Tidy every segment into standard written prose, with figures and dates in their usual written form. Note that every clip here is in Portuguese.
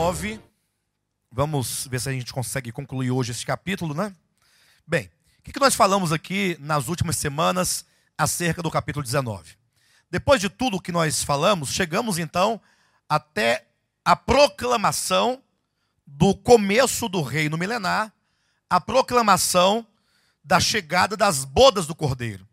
19. Vamos ver se a gente consegue concluir hoje esse capítulo, né? Bem, o que nós falamos aqui nas últimas semanas acerca do capítulo 19? Depois de tudo o que nós falamos, chegamos então até a proclamação do começo do reino milenar, a proclamação da chegada das bodas do Cordeiro.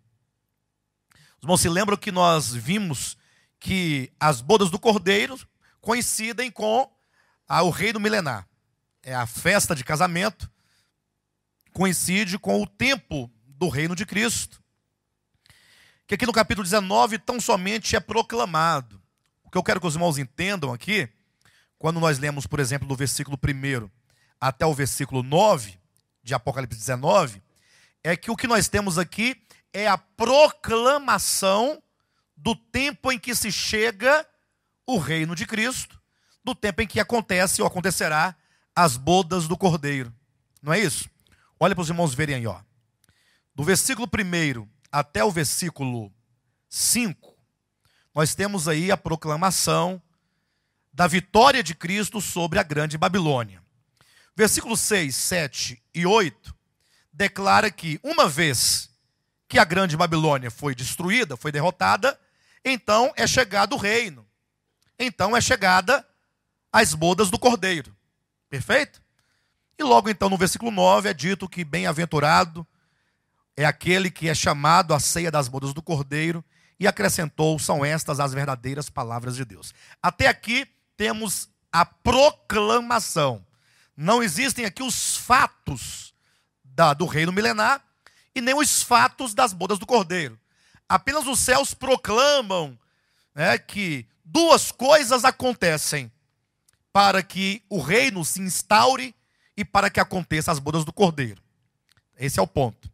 Os irmãos se lembram que nós vimos que as bodas do Cordeiro coincidem com o reino milenar. É a festa de casamento, coincide com o tempo do reino de Cristo. Que aqui no capítulo 19 tão somente é proclamado. O que eu quero que os irmãos entendam aqui, quando nós lemos, por exemplo, do versículo 1 até o versículo 9 de Apocalipse 19, é que o que nós temos aqui é a proclamação do tempo em que se chega o reino de Cristo, do tempo em que acontece ou acontecerá as bodas do Cordeiro. Não é isso? Olha para os irmãos verem aí, ó. Do versículo 1 até o versículo 5, nós temos aí a proclamação da vitória de Cristo sobre a grande Babilônia. Versículos 6, 7 e 8 declara que uma vez que a grande Babilônia foi destruída, foi derrotada, então é chegado o reino. Então é chegada as bodas do Cordeiro. Perfeito? E logo então no versículo 9 é dito que bem-aventurado é aquele que é chamado à ceia das bodas do Cordeiro, e acrescentou, são estas as verdadeiras palavras de Deus. Até aqui temos a proclamação. Não existem aqui os fatos do reino milenar e nem os fatos das bodas do Cordeiro. Apenas os céus proclamam, né, que duas coisas acontecem para que o reino se instaure e para que aconteça as bodas do Cordeiro. Esse é o ponto.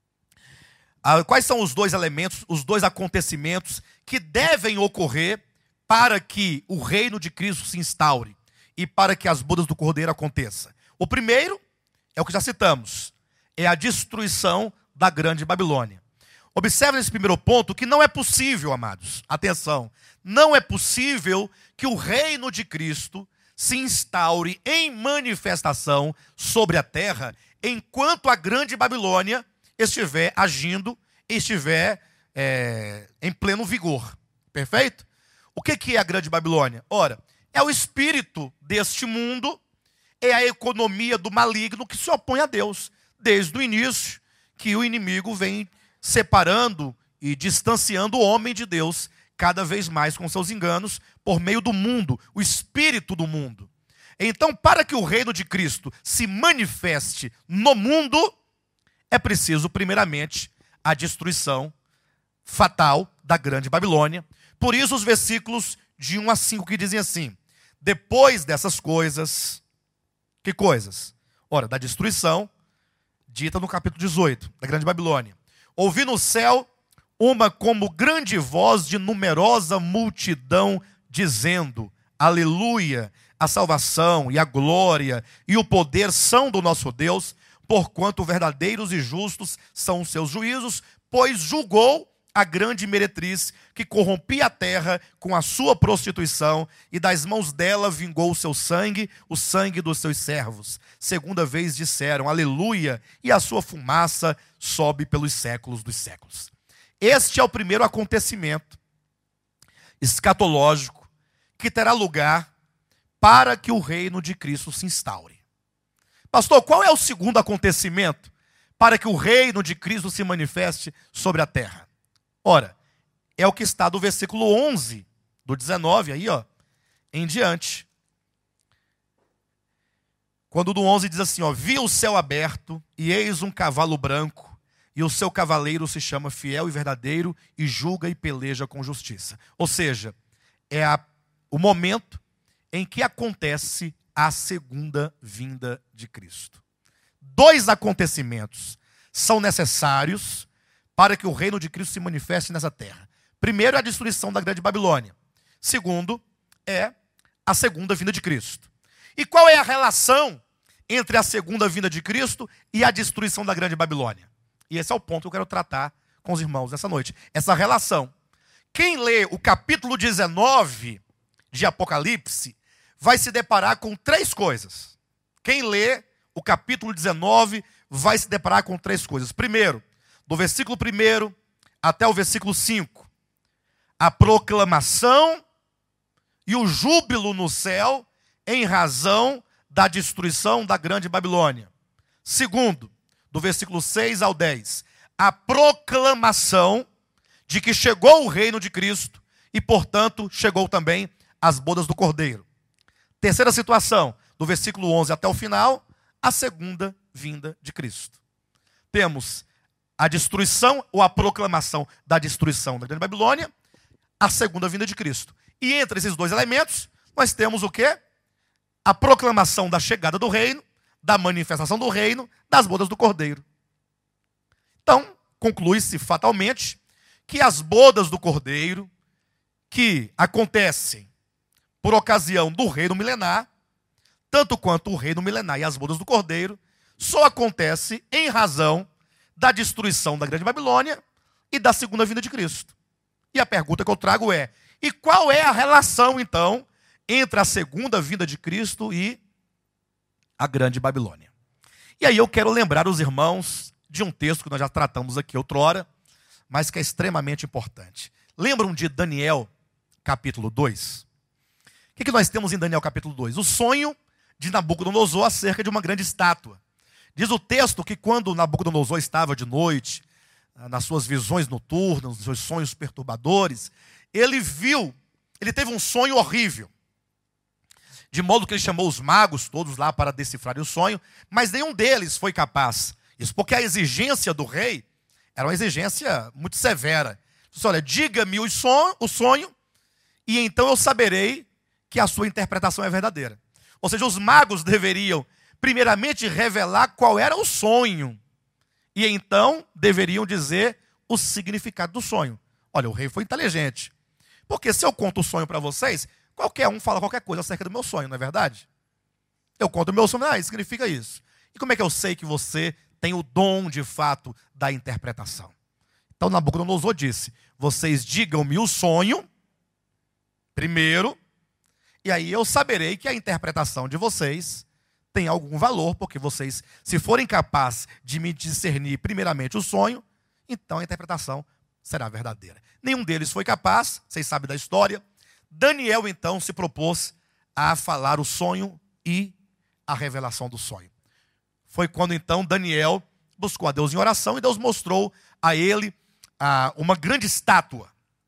Quais são os dois elementos, os dois acontecimentos que devem ocorrer para que o reino de Cristo se instaure e para que as bodas do Cordeiro aconteçam? O primeiro é o que já citamos, é a destruição da grande Babilônia. Observe nesse primeiro ponto que não é possível, amados, atenção, não é possível que o reino de Cristo se instaure em manifestação sobre a terra enquanto a grande Babilônia estiver agindo, estiver em pleno vigor. Perfeito? O que é a grande Babilônia? Ora, é o espírito deste mundo, é a economia do maligno que se opõe a Deus, desde o início que o inimigo vem separando e distanciando o homem de Deus cada vez mais com seus enganos por meio do mundo, o espírito do mundo. Então, para que o reino de Cristo se manifeste no mundo, é preciso, primeiramente, a destruição fatal da grande Babilônia. Por isso, os versículos de 1 a 5 que dizem assim: depois dessas coisas, que coisas? Ora, da destruição, dita no capítulo 18, da grande Babilônia. Ouvi no céu uma como grande voz de numerosa multidão, dizendo: aleluia, a salvação e a glória e o poder são do nosso Deus, porquanto verdadeiros e justos são os seus juízos, pois julgou a grande meretriz que corrompia a terra com a sua prostituição, e das mãos dela vingou o seu sangue, o sangue dos seus servos. Segunda vez disseram, aleluia, e a sua fumaça sobe pelos séculos dos séculos. Este é o primeiro acontecimento escatológico que terá lugar para que o reino de Cristo se instaure. Pastor, qual é o segundo acontecimento para que o reino de Cristo se manifeste sobre a terra? Ora, é o que está do versículo 11, do 19, aí, ó, em diante. Quando do 11 diz assim, ó, vi o céu aberto e eis um cavalo branco, e o seu cavaleiro se chama Fiel e Verdadeiro, e julga e peleja com justiça. Ou seja, é o momento em que acontece a segunda vinda de Cristo. Dois acontecimentos são necessários para que o reino de Cristo se manifeste nessa terra. Primeiro é a destruição da grande Babilônia. Segundo é a segunda vinda de Cristo. E qual é a relação entre a segunda vinda de Cristo e a destruição da grande Babilônia? E esse é o ponto que eu quero tratar com os irmãos nessa noite. Essa relação. Quem lê o capítulo 19 de Apocalipse vai se deparar com três coisas. Quem lê o capítulo 19 vai se deparar com três coisas. Primeiro, do versículo 1 até o versículo 5, a proclamação e o júbilo no céu em razão da destruição da grande Babilônia. Segundo, do versículo 6 ao 10, a proclamação de que chegou o reino de Cristo e, portanto, chegou também as bodas do Cordeiro. Terceira situação, do versículo 11 até o final, a segunda vinda de Cristo. Temos a destruição ou a proclamação da destruição da grande Babilônia, a segunda vinda de Cristo. E entre esses dois elementos, nós temos o quê? A proclamação da chegada do reino, da manifestação do reino, das bodas do Cordeiro. Então, conclui-se fatalmente que as bodas do Cordeiro, que acontecem por ocasião do reino milenar, tanto quanto o reino milenar e as bodas do Cordeiro, só acontece em razão da destruição da grande Babilônia e da segunda vinda de Cristo. E a pergunta que eu trago é: e qual é a relação, então, entre a segunda vinda de Cristo e a grande Babilônia? E aí eu quero lembrar os irmãos de um texto que nós já tratamos aqui outrora, mas que é extremamente importante. Lembram de Daniel, capítulo 2? O que nós temos em Daniel, capítulo 2? O sonho de Nabucodonosor acerca de uma grande estátua. Diz o texto que quando Nabucodonosor estava de noite, nas suas visões noturnas, nos seus sonhos perturbadores, ele teve um sonho horrível. De modo que ele chamou os magos todos lá para decifrarem o sonho, mas nenhum deles foi capaz. Isso porque a exigência do rei era uma exigência muito severa. Ele disse: olha, diga-me o sonho, e então eu saberei que a sua interpretação é verdadeira. Ou seja, os magos deveriam primeiramente revelar qual era o sonho, e então deveriam dizer o significado do sonho. Olha, o rei foi inteligente, porque se eu conto o sonho para vocês, qualquer um fala qualquer coisa acerca do meu sonho, não é verdade? Eu conto o meu sonho, isso significa isso. E como é que eu sei que você tem o dom, de fato, da interpretação? Então Nabucodonosor disse: vocês digam-me o sonho primeiro, e aí eu saberei que a interpretação de vocês tem algum valor, porque vocês, se forem capazes de me discernir primeiramente o sonho, então a interpretação será verdadeira. Nenhum deles foi capaz, vocês sabem da história. Daniel, então, se propôs a falar o sonho e a revelação do sonho. Foi quando, então, Daniel buscou a Deus em oração e Deus mostrou a ele uma grande estátua.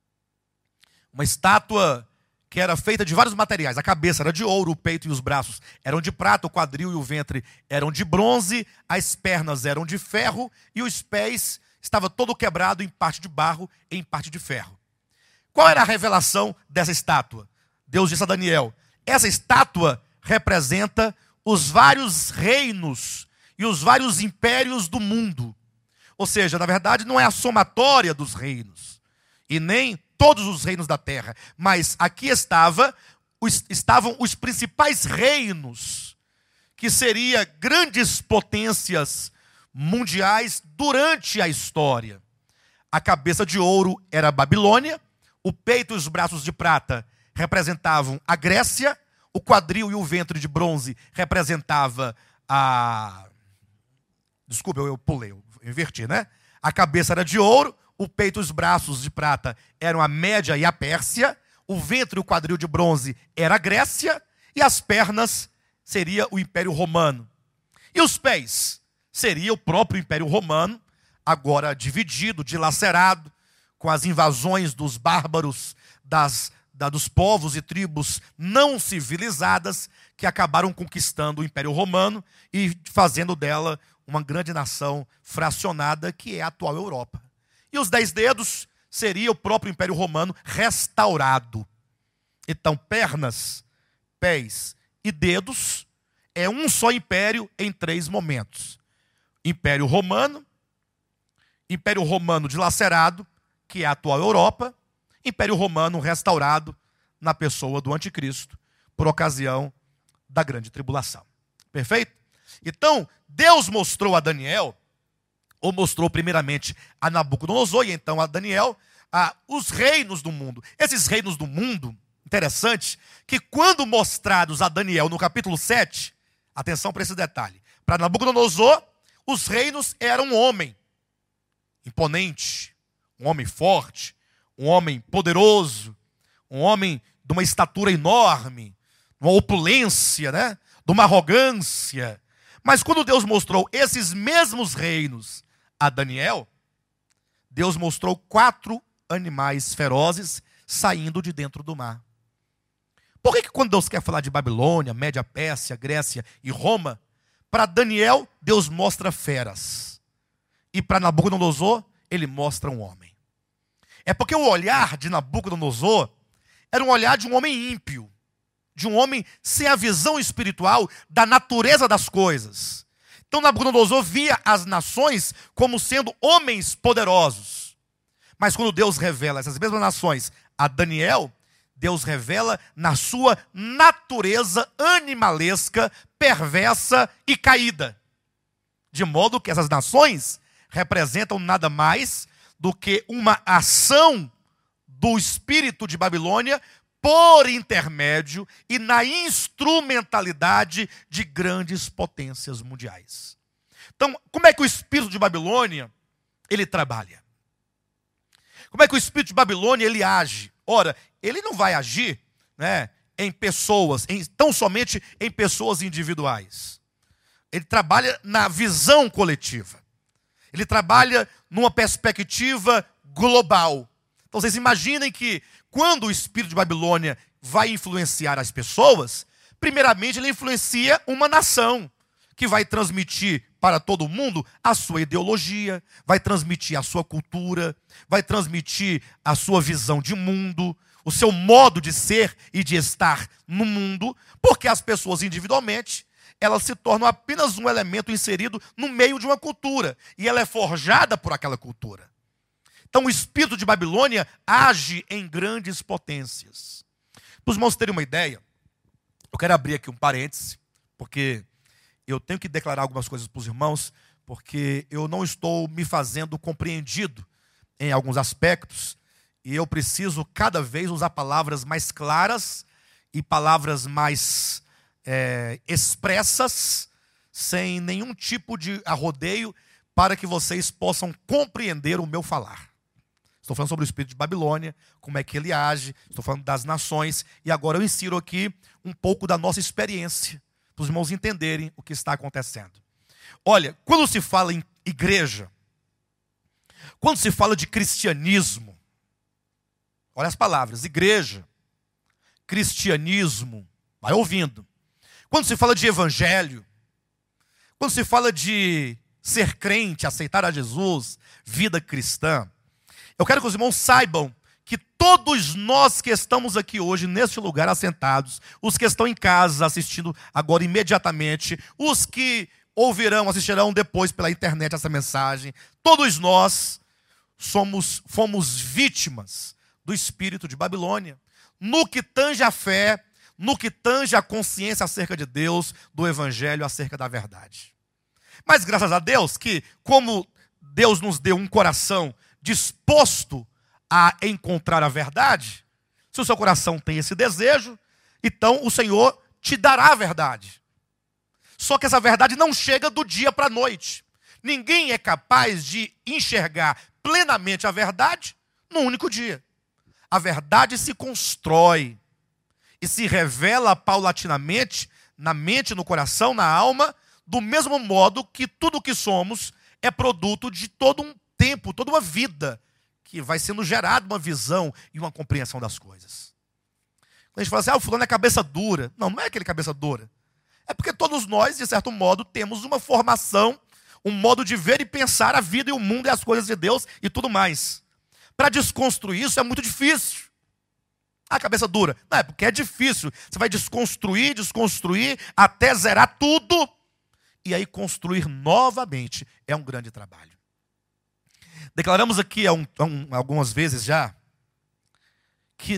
Uma estátua que era feita de vários materiais. A cabeça era de ouro, o peito e os braços eram de prata, o quadril e o ventre eram de bronze, as pernas eram de ferro e os pés estavam todo quebrado em parte de barro e em parte de ferro. Qual era a revelação dessa estátua? Deus disse a Daniel: essa estátua representa os vários reinos e os vários impérios do mundo. Ou seja, na verdade, não é a somatória dos reinos, e nem todos os reinos da terra, mas aqui estavam os principais reinos, que seriam grandes potências mundiais durante a história. A cabeça de ouro era a Babilônia, o peito e os braços de prata representavam a Grécia, o quadril e o ventre de bronze representava a... Desculpa, eu pulei, eu inverti, né? A cabeça era de ouro, o peito e os braços de prata eram a Média e a Pérsia, o ventre e o quadril de bronze era a Grécia, e as pernas seria o Império Romano. E os pés seria o próprio Império Romano, agora dividido, dilacerado, com as invasões dos bárbaros, dos povos e tribos não civilizadas, que acabaram conquistando o Império Romano e fazendo dela uma grande nação fracionada, que é a atual Europa. E os 10 dedos seria o próprio Império Romano restaurado. Então, pernas, pés e dedos é um só império em 3 momentos. Império Romano dilacerado, que é a atual Europa, Império Romano restaurado na pessoa do Anticristo, por ocasião da grande tribulação. Perfeito? Então, Deus mostrou a Daniel, ou mostrou primeiramente a Nabucodonosor, e então a Daniel, os reinos do mundo. Esses reinos do mundo Interessante que quando mostrados a Daniel no capítulo 7, atenção para esse detalhe, para Nabucodonosor, os reinos eram um homem imponente, um homem forte, um homem poderoso, um homem de uma estatura enorme, uma opulência, né? De uma arrogância. Mas quando Deus mostrou esses mesmos reinos a Daniel, Deus mostrou 4 animais ferozes saindo de dentro do mar. Por que quando Deus quer falar de Babilônia, Média Pérsia, Grécia e Roma, para Daniel, Deus mostra feras. E para Nabucodonosor, ele mostra um homem. É porque o olhar de Nabucodonosor era um olhar de um homem ímpio, de um homem sem a visão espiritual da natureza das coisas. Então Nabucodonosor via as nações como sendo homens poderosos. Mas quando Deus revela essas mesmas nações a Daniel, Deus revela na sua natureza animalesca, perversa e caída. De modo que essas nações representam nada mais do que uma ação do espírito de Babilônia por intermédio e na instrumentalidade de grandes potências mundiais. Então, como é que o espírito de Babilônia ele trabalha? Como é que o espírito de Babilônia ele age? Ora, ele não vai agir, né, em pessoas, tão somente em pessoas individuais. Ele trabalha na visão coletiva. Ele trabalha numa perspectiva global. Então vocês imaginem que quando o espírito de Babilônia vai influenciar as pessoas, primeiramente ele influencia uma nação, que vai transmitir para todo mundo a sua ideologia, vai transmitir a sua cultura, vai transmitir a sua visão de mundo, o seu modo de ser e de estar no mundo, porque as pessoas individualmente, elas se tornam apenas um elemento inserido no meio de uma cultura, e ela é forjada por aquela cultura. Então o espírito de Babilônia age em grandes potências. Para os irmãos terem uma ideia, eu quero abrir aqui um parêntese, porque eu tenho que declarar algumas coisas para os irmãos, porque eu não estou me fazendo compreendido em alguns aspectos, e eu preciso cada vez usar palavras mais claras e palavras mais expressas, sem nenhum tipo de arrodeio, para que vocês possam compreender o meu falar. Estou falando sobre o espírito de Babilônia, como é que ele age, estou falando das nações, e agora eu insiro aqui um pouco da nossa experiência, para os irmãos entenderem o que está acontecendo. Olha, quando se fala em igreja, quando se fala de cristianismo, olha as palavras, igreja, cristianismo, vai ouvindo. Quando se fala de evangelho, quando se fala de ser crente, aceitar a Jesus, vida cristã, eu quero que os irmãos saibam que todos nós que estamos aqui hoje, neste lugar assentados, os que estão em casa assistindo agora imediatamente, os que ouvirão, assistirão depois pela internet essa mensagem, todos nós fomos vítimas do espírito de Babilônia, no que tange a fé, no que tange a consciência acerca de Deus, do evangelho, acerca da verdade. Mas graças a Deus que, como Deus nos deu um coração disposto a encontrar a verdade, se o seu coração tem esse desejo, então o Senhor te dará a verdade. Só que essa verdade não chega do dia para a noite. Ninguém é capaz de enxergar plenamente a verdade num único dia. A verdade se constrói e se revela paulatinamente na mente, no coração, na alma, do mesmo modo que tudo o que somos é produto de todo um tempo, toda uma vida, que vai sendo gerada uma visão e uma compreensão das coisas. Quando a gente fala assim, o fulano é cabeça dura. Não, não é aquele cabeça dura. É porque todos nós, de certo modo, temos uma formação, um modo de ver e pensar a vida e o mundo e as coisas de Deus e tudo mais. Para desconstruir isso é muito difícil. Cabeça dura. Não, é porque é difícil. Você vai desconstruir, até zerar tudo. E aí construir novamente é um grande trabalho. Declaramos aqui algumas vezes já que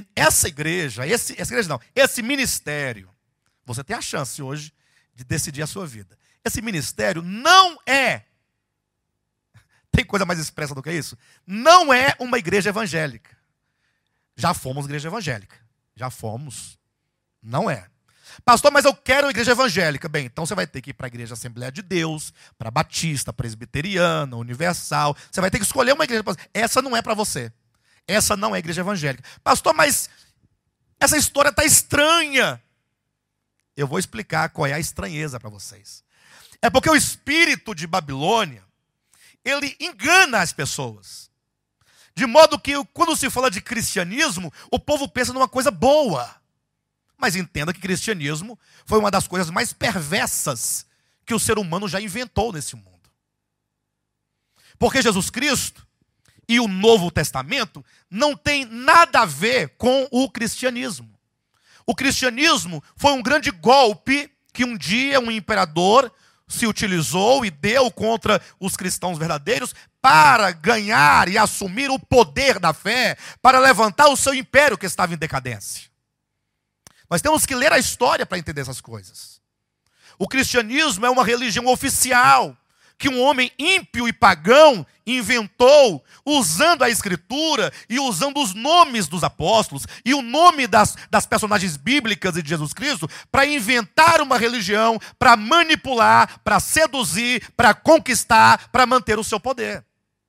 esse ministério, você tem a chance hoje de decidir a sua vida. Esse ministério não é, tem coisa mais expressa do que isso? Não é uma igreja evangélica. Já fomos igreja evangélica. Já fomos. Não é. Pastor, mas eu quero uma igreja evangélica. Bem, então você vai ter que ir para a igreja Assembleia de Deus, para Batista, Presbiteriana, Universal. Você vai ter que escolher uma igreja. Essa não é para você. Essa não é a igreja evangélica. Pastor, mas essa história está estranha. Eu vou explicar qual é a estranheza para vocês. É porque o espírito de Babilônia, ele engana as pessoas. De modo que quando se fala de cristianismo, o povo pensa numa coisa boa. Mas entenda que cristianismo foi uma das coisas mais perversas que o ser humano já inventou nesse mundo. Porque Jesus Cristo e o Novo Testamento não tem nada a ver com o cristianismo. O cristianismo foi um grande golpe que um dia um imperador se utilizou e deu contra os cristãos verdadeiros para ganhar e assumir o poder da fé, para levantar o seu império que estava em decadência. Nós temos que ler a história para entender essas coisas. O cristianismo é uma religião oficial que um homem ímpio e pagão inventou, usando a escritura e usando os nomes dos apóstolos e o nome das personagens bíblicas e de Jesus Cristo para inventar uma religião, para manipular, para seduzir, para conquistar, para manter o seu poder.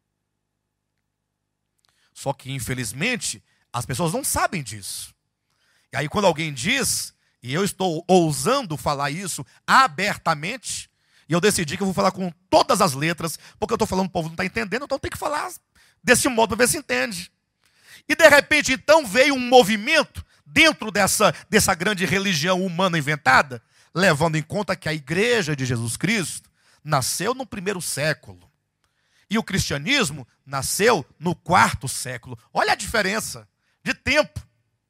Só que, infelizmente, as pessoas não sabem disso. E aí quando alguém diz, e eu estou ousando falar isso abertamente, e eu decidi que eu vou falar com todas as letras, porque eu estou falando, o povo não está entendendo, então tem que falar desse modo para ver se entende. E de repente então veio um movimento dentro dessa grande religião humana inventada, levando em conta que a igreja de Jesus Cristo nasceu no 1º século. E o cristianismo nasceu no 4º século. Olha a diferença de tempo.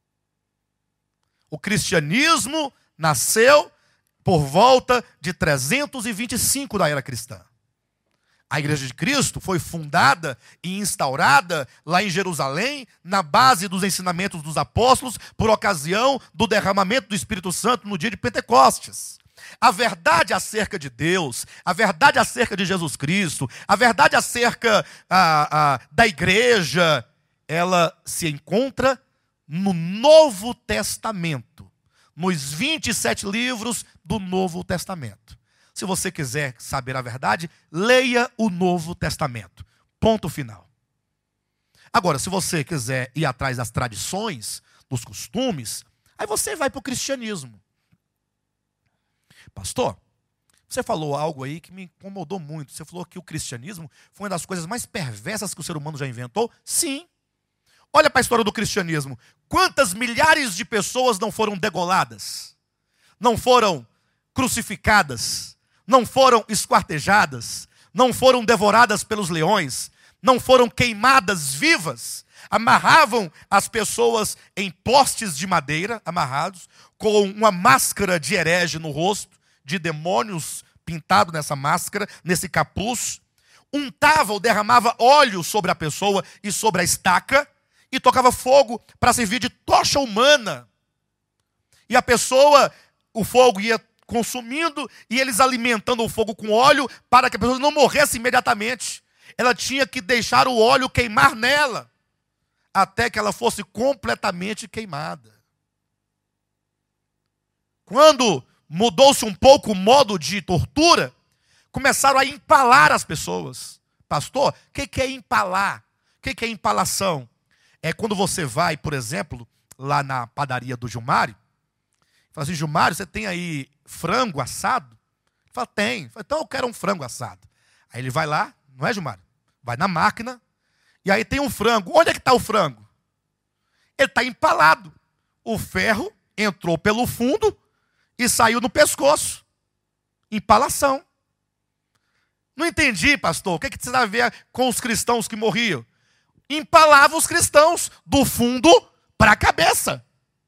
O cristianismo nasceu por volta de 325 da era cristã. A Igreja de Cristo foi fundada e instaurada lá em Jerusalém, na base dos ensinamentos dos apóstolos, por ocasião do derramamento do Espírito Santo no dia de Pentecostes. A verdade acerca de Deus, a verdade acerca de Jesus Cristo, a verdade acerca da igreja, ela se encontra no Novo Testamento, nos 27 livros do Novo Testamento. Se você quiser saber a verdade, leia o Novo Testamento. Ponto final. Agora, se você quiser ir atrás das tradições, dos costumes, aí você vai para o cristianismo. Pastor, você falou algo aí que me incomodou muito. Você falou que o cristianismo foi uma das coisas mais perversas que o ser humano já inventou? Sim. Olha para a história do cristianismo. Quantas milhares de pessoas não foram degoladas? Não foram crucificadas? Não foram esquartejadas? Não foram devoradas pelos leões? Não foram queimadas vivas? Amarravam as pessoas em postes de madeira, amarrados, com uma máscara de herege no rosto, de demônios pintado nessa máscara, nesse capuz. Untava ou derramava óleo sobre a pessoa e sobre a estaca, e tocava fogo para servir de tocha humana. E a pessoa, o fogo ia consumindo, e eles alimentando o fogo com óleo, para que a pessoa não morresse imediatamente. Ela tinha que deixar o óleo queimar nela, até que ela fosse completamente queimada. Quando mudou-se um pouco o modo de tortura, começaram a empalar as pessoas. Pastor, o que é empalar? O que é empalação? É quando você vai, por exemplo, lá na padaria do Gilmário, fala assim: Gilmário, você tem aí frango assado? Ele fala: tem. Fala: então eu quero um frango assado. Aí ele vai lá, não é, Gilmário? Vai na máquina, e aí tem um frango. Onde é que está o frango? Ele está empalado. O ferro entrou pelo fundo e saiu no pescoço. Empalação. Não entendi, pastor. O que tem a ver com os cristãos que morriam? Empalava os cristãos do fundo para a cabeça.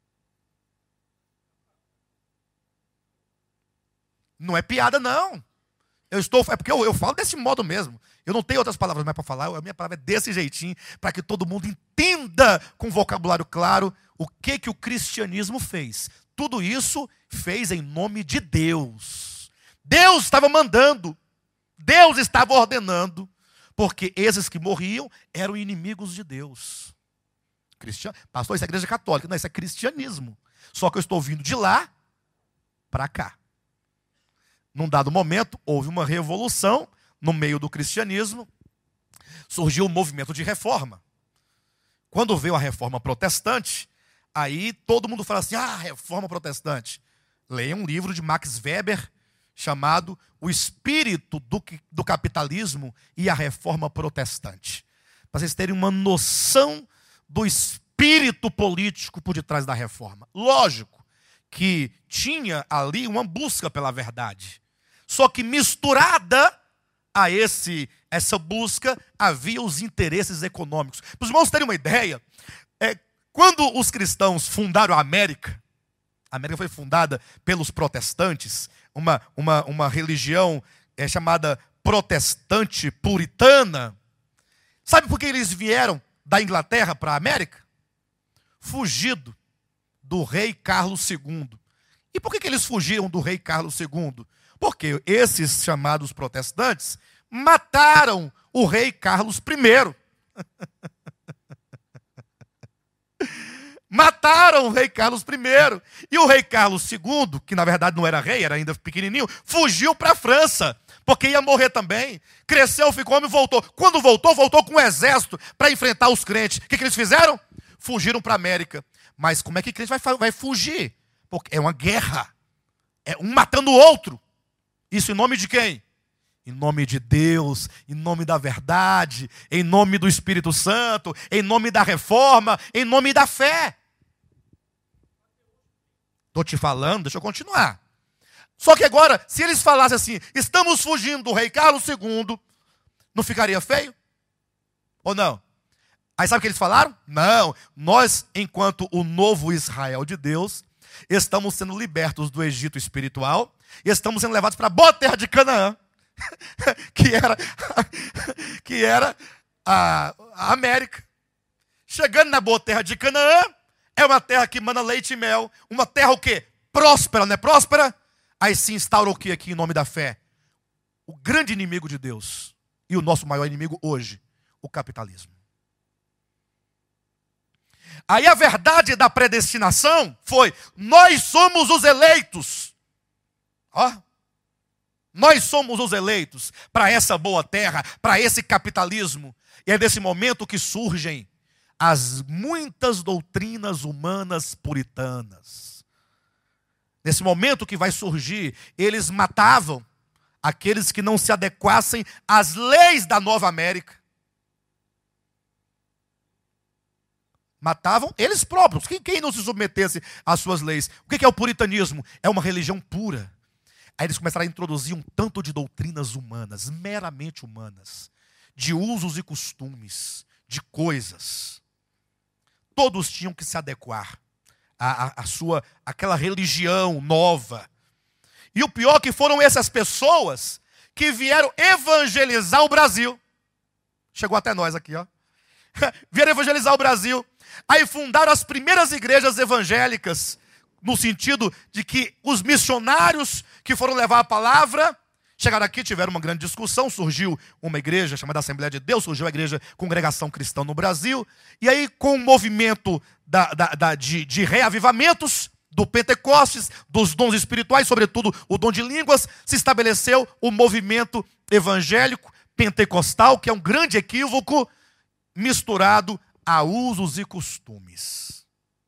Não é piada, não. É porque eu falo desse modo mesmo. Eu não tenho outras palavras mais para falar. A minha palavra é desse jeitinho, para que todo mundo entenda com vocabulário claro o que o cristianismo fez. Tudo isso fez em nome de Deus. Deus estava mandando. Deus estava ordenando. Porque esses que morriam eram inimigos de Deus. Pastor, isso é igreja católica. Não, isso é cristianismo. Só que eu estou vindo de lá para cá. Num dado momento, houve uma revolução no meio do cristianismo. Surgiu um movimento de reforma. Quando veio a reforma protestante, aí todo mundo fala assim, reforma protestante. Leia um livro de Max Weber, chamado O Espírito do Capitalismo e a Reforma Protestante. Para vocês terem uma noção do espírito político por detrás da reforma. Lógico que tinha ali uma busca pela verdade. Só que misturada a essa busca, havia os interesses econômicos. Para os irmãos terem uma ideia, quando os cristãos fundaram a América foi fundada pelos protestantes, uma religião chamada protestante puritana. Sabe por que eles vieram da Inglaterra para a América? Fugido do rei Carlos II. E por que eles fugiram do rei Carlos II? Porque esses chamados protestantes mataram o rei Carlos I. Mataram o rei Carlos I. E o rei Carlos II, que na verdade não era rei, era ainda pequenininho, fugiu para a França, porque ia morrer também. Cresceu, ficou homem e voltou. Quando voltou com um exército para enfrentar os crentes. O que eles fizeram? Fugiram para a América. Mas como é que crente vai fugir? Porque é uma guerra. É um matando o outro. Isso em nome de quem? Em nome de Deus, em nome da verdade, em nome do Espírito Santo, em nome da reforma, em nome da fé. Estou te falando, deixa eu continuar. Só que agora, se eles falassem assim, estamos fugindo do rei Carlos II, não ficaria feio? Ou não? Aí sabe o que eles falaram? Não, nós, enquanto o novo Israel de Deus, estamos sendo libertos do Egito espiritual e estamos sendo levados para a boa terra de Canaã, que era a América. Chegando na boa terra de Canaã, é uma terra que mana leite e mel, uma terra o quê? Próspera, não é próspera? Aí se instaura o que aqui em nome da fé? O grande inimigo de Deus e o nosso maior inimigo hoje, o capitalismo. Aí a verdade da predestinação foi, nós somos os eleitos. Nós somos os eleitos para essa boa terra, para esse capitalismo. E é desse momento que surgem as muitas doutrinas humanas puritanas. Nesse momento que vai surgir, eles matavam aqueles que não se adequassem às leis da Nova América. Matavam eles próprios. Quem não se submetesse às suas leis? O que é o puritanismo? É uma religião pura. Aí eles começaram a introduzir um tanto de doutrinas humanas, meramente humanas, de usos e costumes, de coisas. Todos tinham que se adequar àquela religião nova. E o pior que foram essas pessoas que vieram evangelizar o Brasil. Chegou até nós aqui, ó. Vieram evangelizar o Brasil. Aí fundaram as primeiras igrejas evangélicas, no sentido de que os missionários que foram levar a palavra, chegaram aqui, tiveram uma grande discussão, surgiu uma igreja chamada Assembleia de Deus, surgiu a igreja Congregação Cristã no Brasil, e aí com o movimento de reavivamentos, do Pentecostes, dos dons espirituais, sobretudo o dom de línguas, se estabeleceu o movimento evangélico pentecostal, que é um grande equívoco, misturado a usos e costumes.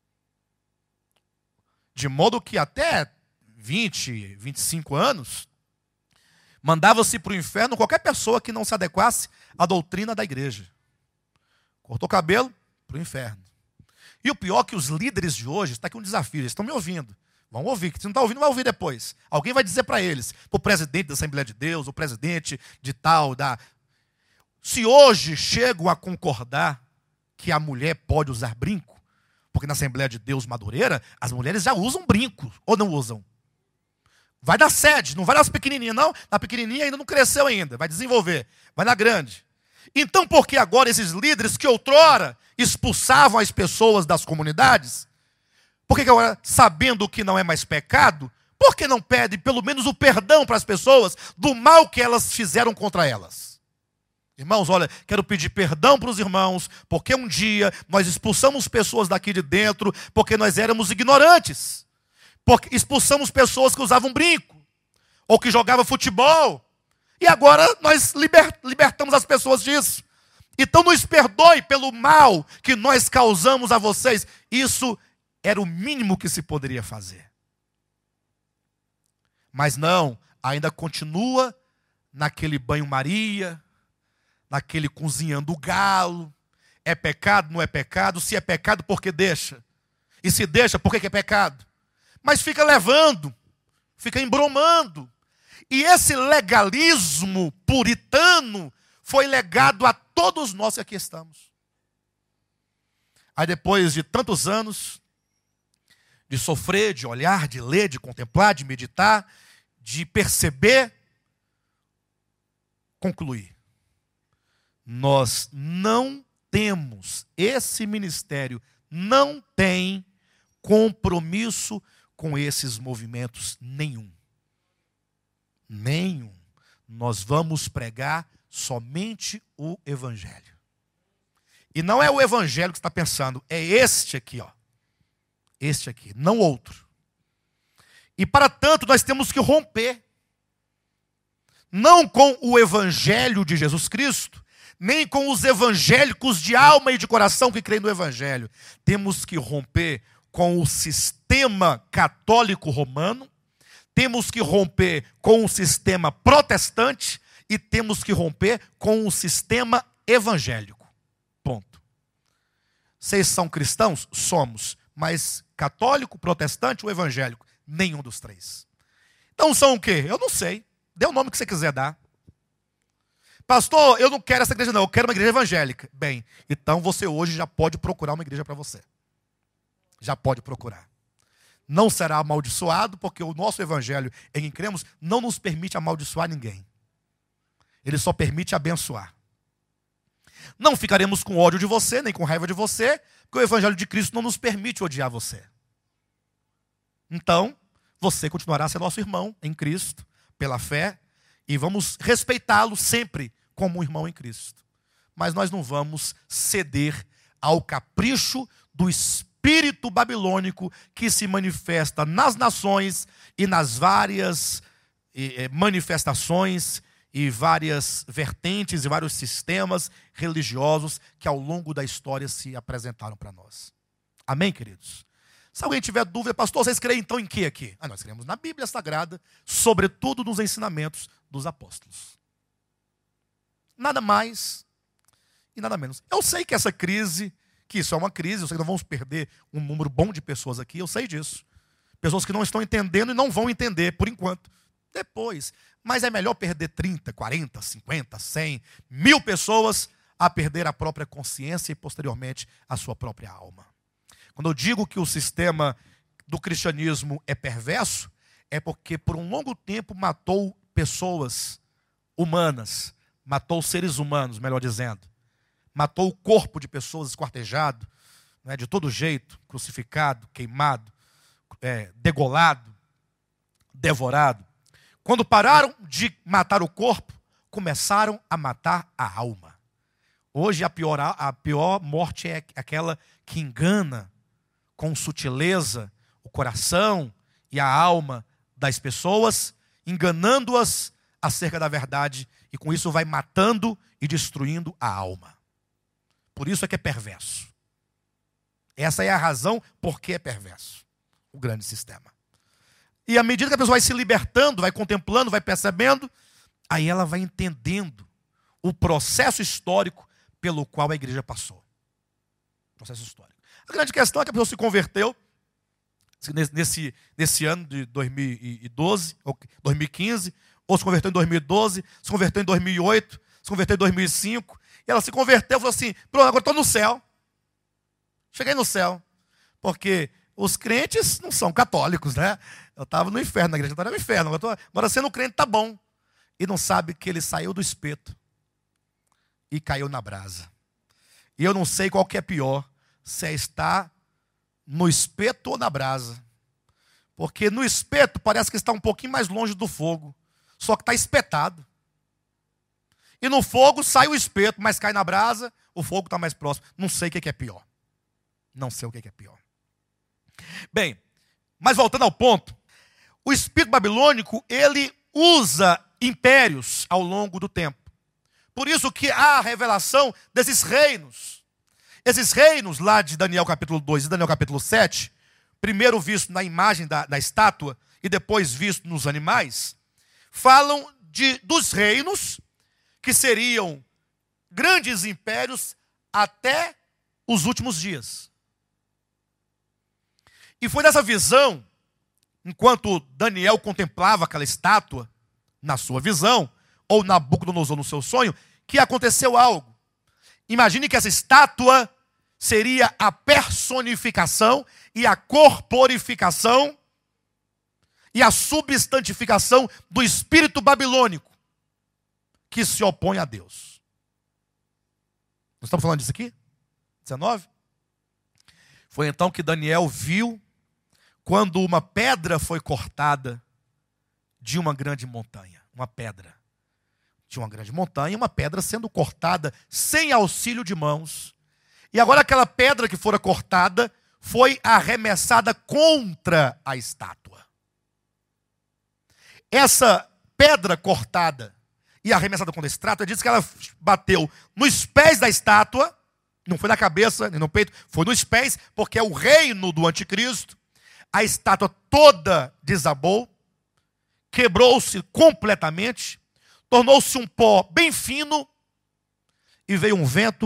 De modo que até 20, 25 anos, mandava-se para o inferno qualquer pessoa que não se adequasse à doutrina da igreja. Cortou o cabelo, para o inferno. E o pior é que os líderes de hoje, está aqui um desafio, eles estão me ouvindo. Vão ouvir, que se não está ouvindo, vai ouvir depois. Alguém vai dizer para eles, para o presidente da Assembleia de Deus, o presidente de tal, se hoje chegam a concordar que a mulher pode usar brinco, porque na Assembleia de Deus Madureira, as mulheres já usam brinco, ou não usam? Vai dar sede, não vai nas pequenininhas, não. Na pequenininha ainda não cresceu ainda, vai desenvolver, vai na grande. Então, por que agora esses líderes que outrora expulsavam as pessoas das comunidades, por que agora, sabendo que não é mais pecado, por que não pedem pelo menos o perdão para as pessoas do mal que elas fizeram contra elas? Irmãos, olha, quero pedir perdão para os irmãos, porque um dia nós expulsamos pessoas daqui de dentro, porque nós éramos ignorantes. Porque expulsamos pessoas que usavam brinco, ou que jogavam futebol. E agora nós libertamos as pessoas disso. Então nos perdoe pelo mal que nós causamos a vocês. Isso era o mínimo que se poderia fazer. Mas não, ainda continua naquele banho-maria, naquele cozinhando o galo. É pecado, não é pecado? Se é pecado, por que deixa? E se deixa, por que é pecado? Mas fica levando, fica embromando. E esse legalismo puritano foi legado a todos nós que aqui estamos. Aí depois de tantos anos, de sofrer, de olhar, de ler, de contemplar, de meditar, de perceber, concluir. Nós não temos, esse ministério não tem compromisso com esses movimentos nenhum. Nenhum. Nós vamos pregar somente o Evangelho. E não é o Evangelho que você está pensando, é este aqui, ó. Este aqui, não outro. E para tanto nós temos que romper. Não com o Evangelho de Jesus Cristo, nem com os evangélicos de alma e de coração que creem no Evangelho. Temos que romper com o sistema católico romano, temos que romper com o sistema protestante e temos que romper com o sistema evangélico. Ponto. Vocês são cristãos? Somos. Mas católico, protestante ou evangélico? Nenhum dos três. Então são o quê? Eu não sei. Dê o nome que você quiser dar. Pastor, eu não quero essa igreja não, eu quero uma igreja evangélica. Bem, então você hoje já pode procurar uma igreja para você. Já pode procurar. Não será amaldiçoado, porque o nosso evangelho em quem cremos não nos permite amaldiçoar ninguém. Ele só permite abençoar. Não ficaremos com ódio de você, nem com raiva de você, porque o evangelho de Cristo não nos permite odiar você. Então, você continuará a ser nosso irmão em Cristo, pela fé, e vamos respeitá-lo sempre como um irmão em Cristo. Mas nós não vamos ceder ao capricho do espírito babilônico que se manifesta nas nações e nas várias manifestações e várias vertentes e vários sistemas religiosos que ao longo da história se apresentaram para nós. Amém, queridos? Se alguém tiver dúvida, pastor, vocês creem então em quê aqui? Nós cremos na Bíblia Sagrada, sobretudo nos ensinamentos dos apóstolos. Nada mais e nada menos. Eu sei que essa crise, que isso é uma crise, eu sei que nós vamos perder um número bom de pessoas aqui, eu sei disso. Pessoas que não estão entendendo e não vão entender, por enquanto. Depois. Mas é melhor perder 30, 40, 50, 100, 1000 pessoas a perder a própria consciência e posteriormente a sua própria alma. Quando eu digo que o sistema do cristianismo é perverso, é porque por um longo tempo matou pessoas humanas, matou seres humanos, melhor dizendo. Matou o corpo de pessoas esquartejado, né, de todo jeito, crucificado, queimado, degolado, devorado. Quando pararam de matar o corpo, começaram a matar a alma. Hoje a pior morte é aquela que engana com sutileza o coração e a alma das pessoas, enganando-as acerca da verdade, e com isso vai matando e destruindo a alma. Por isso é que é perverso. Essa é a razão por que é perverso o grande sistema. E à medida que a pessoa vai se libertando, vai contemplando, vai percebendo, aí ela vai entendendo o processo histórico pelo qual a igreja passou. Processo histórico. A grande questão é que a pessoa se converteu nesse ano de 2012, ou 2015, ou se converteu em 2012, se converteu em 2008, se converteu em 2005, e ela se converteu e falou assim, pronto, agora estou no céu. Cheguei no céu. Porque os crentes não são católicos, né? Eu estava no inferno, na igreja eu estava no inferno, agora sendo crente está bom. E não sabe que ele saiu do espeto e caiu na brasa. E eu não sei qual que é pior, se é estar no espeto ou na brasa. Porque no espeto parece que está um pouquinho mais longe do fogo, só que está espetado. e no fogo sai o espeto, mas cai na brasa, o fogo está mais próximo. Não sei o que é pior. Não sei o que é pior. Bem, mas voltando ao ponto, o espírito babilônico, ele usa impérios ao longo do tempo. Por isso que há a revelação desses reinos. Esses reinos lá de Daniel capítulo 2 e Daniel capítulo 7, primeiro visto na imagem da estátua e depois visto nos animais, falam dos reinos que seriam grandes impérios até os últimos dias. E foi dessa visão, enquanto Daniel contemplava aquela estátua, na sua visão, ou Nabucodonosor no seu sonho, que aconteceu algo. Imagine que essa estátua seria a personificação e a corporificação e a substantificação do espírito babilônico que se opõe a Deus. Nós estamos falando disso aqui? 19? Foi então que Daniel viu quando uma pedra foi cortada de uma grande montanha. Uma pedra de uma grande montanha, uma pedra sendo cortada sem auxílio de mãos. E agora aquela pedra que fora cortada foi arremessada contra a estátua. Essa pedra cortada e arremessada contra a estátua, diz que ela bateu nos pés da estátua, não foi na cabeça nem no peito, foi nos pés, porque é o reino do anticristo. A estátua toda desabou, quebrou-se completamente, tornou-se um pó bem fino, e veio um vento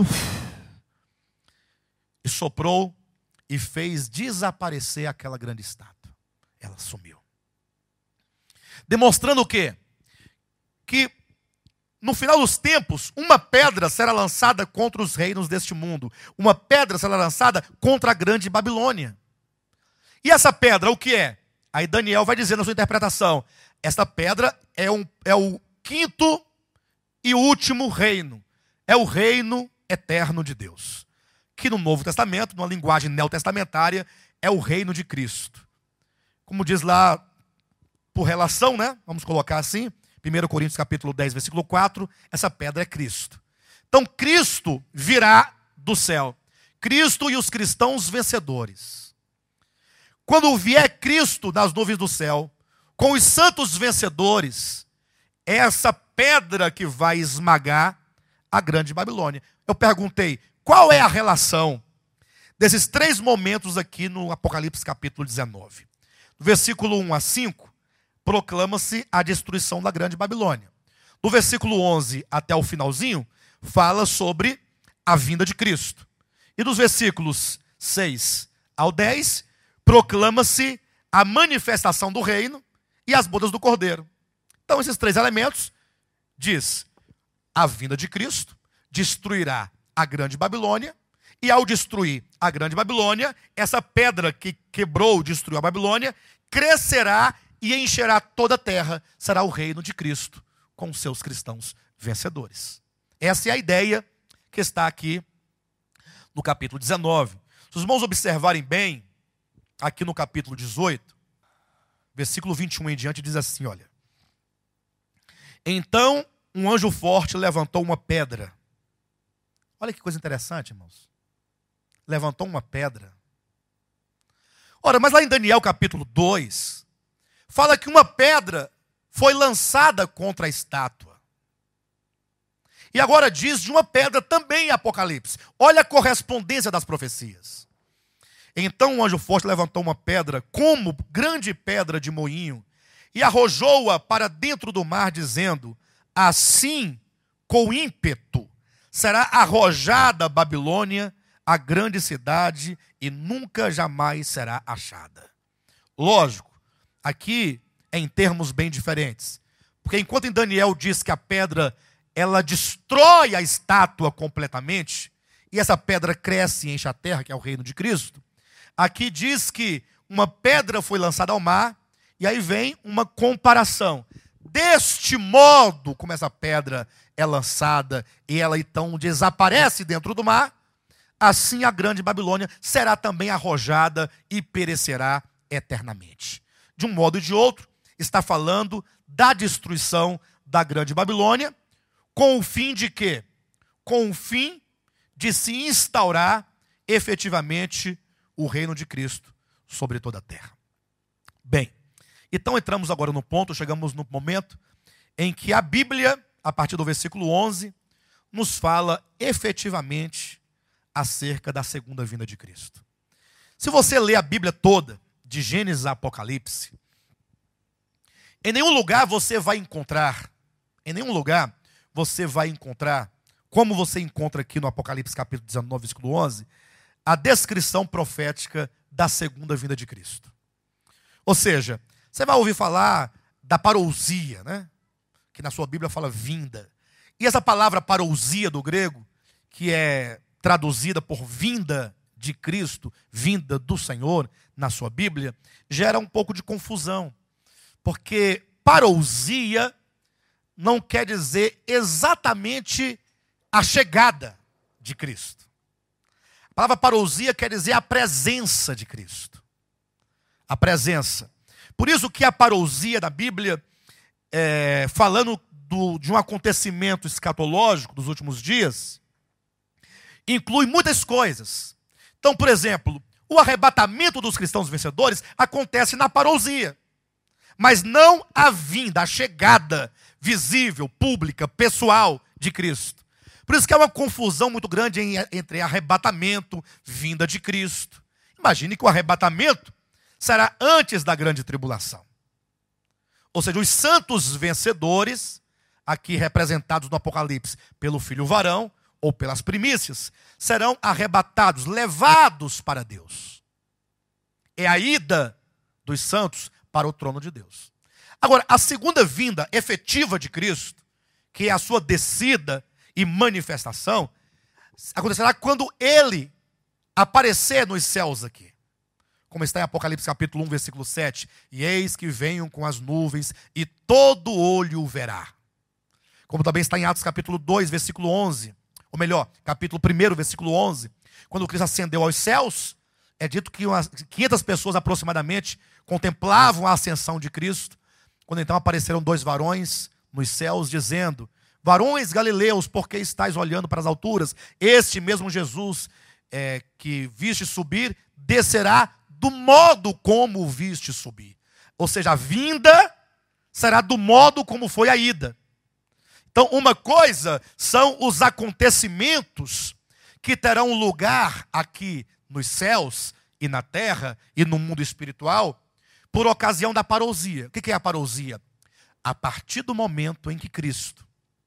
e soprou e fez desaparecer aquela grande estátua. Ela sumiu. Demonstrando o quê? Que no final dos tempos, uma pedra será lançada contra os reinos deste mundo. Uma pedra será lançada contra a grande Babilônia. E essa pedra, o que é? Aí Daniel vai dizer na sua interpretação, essa pedra é o quinto e último reino. É o reino eterno de Deus. Que no Novo Testamento, numa linguagem neotestamentária, é o reino de Cristo. Como diz lá, por relação, né? Vamos colocar assim, 1 Coríntios capítulo 10, versículo 4, essa pedra é Cristo. Então Cristo virá do céu. Cristo e os cristãos vencedores. Quando vier Cristo nas nuvens do céu, com os santos vencedores, é essa pedra que vai esmagar a grande Babilônia. Eu perguntei, qual é a relação desses três momentos aqui no Apocalipse capítulo 19? Do versículo 1 a 5, proclama-se a destruição da grande Babilônia. Do versículo 11 até o finalzinho, fala sobre a vinda de Cristo. E dos versículos 6 ao 10, proclama-se a manifestação do reino e as bodas do Cordeiro. Então, esses três elementos, diz, a vinda de Cristo destruirá a grande Babilônia, e ao destruir a grande Babilônia, essa pedra que quebrou, destruiu a Babilônia, crescerá e encherá toda a terra, será o reino de Cristo, com seus cristãos vencedores. Essa é a ideia que está aqui no capítulo 19. Se os irmãos observarem bem, aqui no capítulo 18, versículo 21 em diante, diz assim, olha. Então, um anjo forte levantou uma pedra. Olha que coisa interessante, irmãos. Levantou uma pedra. Ora, mas lá em Daniel capítulo 2, fala que uma pedra foi lançada contra a estátua. E agora diz de uma pedra também em Apocalipse. Olha a correspondência das profecias. Então um anjo forte levantou uma pedra, como grande pedra de moinho, e arrojou-a para dentro do mar, dizendo, assim, com ímpeto, será arrojada a Babilônia, a grande cidade, e nunca jamais será achada. Lógico, aqui é em termos bem diferentes. Porque enquanto em Daniel diz que a pedra, ela destrói a estátua completamente, e essa pedra cresce e enche a terra, que é o reino de Cristo, aqui diz que uma pedra foi lançada ao mar, e aí vem uma comparação. Deste modo, como essa pedra é lançada, e ela então desaparece dentro do mar, assim a grande Babilônia será também arrojada e perecerá eternamente. De um modo ou de outro, está falando da destruição da grande Babilônia, com o fim de quê? Com o fim de se instaurar efetivamente o reino de Cristo sobre toda a terra. Bem, então entramos agora no ponto, chegamos no momento em que a Bíblia, a partir do versículo 11, nos fala efetivamente acerca da segunda vinda de Cristo. Se você ler a Bíblia toda, de Gênesis a Apocalipse, em nenhum lugar você vai encontrar, como você encontra aqui no Apocalipse capítulo 19, versículo 11, a descrição profética da segunda vinda de Cristo. Ou seja, você vai ouvir falar da parousia, né? Que na sua Bíblia fala vinda. E essa palavra parousia do grego, que é traduzida por vinda de Cristo, vinda do Senhor, na sua Bíblia, gera um pouco de confusão. Porque parousia não quer dizer exatamente a chegada de Cristo. A palavra parousia quer dizer a presença de Cristo. A presença. Por isso que a parousia da Bíblia, falando de um acontecimento escatológico dos últimos dias, inclui muitas coisas. Então, por exemplo, o arrebatamento dos cristãos vencedores acontece na parousia, mas não a vinda, a chegada visível, pública, pessoal de Cristo. Por isso que há uma confusão muito grande entre arrebatamento, vinda de Cristo. Imagine que o arrebatamento será antes da grande tribulação. Ou seja, os santos vencedores, aqui representados no Apocalipse pelo filho varão, ou pelas primícias, serão arrebatados, levados para Deus. É a ida dos santos para o trono de Deus. Agora, a segunda vinda efetiva de Cristo, que é a sua descida e manifestação, acontecerá quando ele aparecer nos céus aqui. Como está em Apocalipse capítulo 1, versículo 7. E eis que venham com as nuvens, e todo olho o verá. Como também está em Atos capítulo 2, versículo 11. Ou melhor, capítulo 1, versículo 11. Quando Cristo ascendeu aos céus, é dito que umas 500 pessoas aproximadamente contemplavam a ascensão de Cristo. Quando então apareceram 2 varões nos céus, dizendo: varões galileus, por que estáis olhando para as alturas? Este mesmo Jesus que viste subir, descerá do modo como o viste subir. Ou seja, a vinda será do modo como foi a ida. Então, uma coisa são os acontecimentos que terão lugar aqui nos céus e na terra e no mundo espiritual por ocasião da parousia. O que é a parousia? A partir do momento em que Cristo,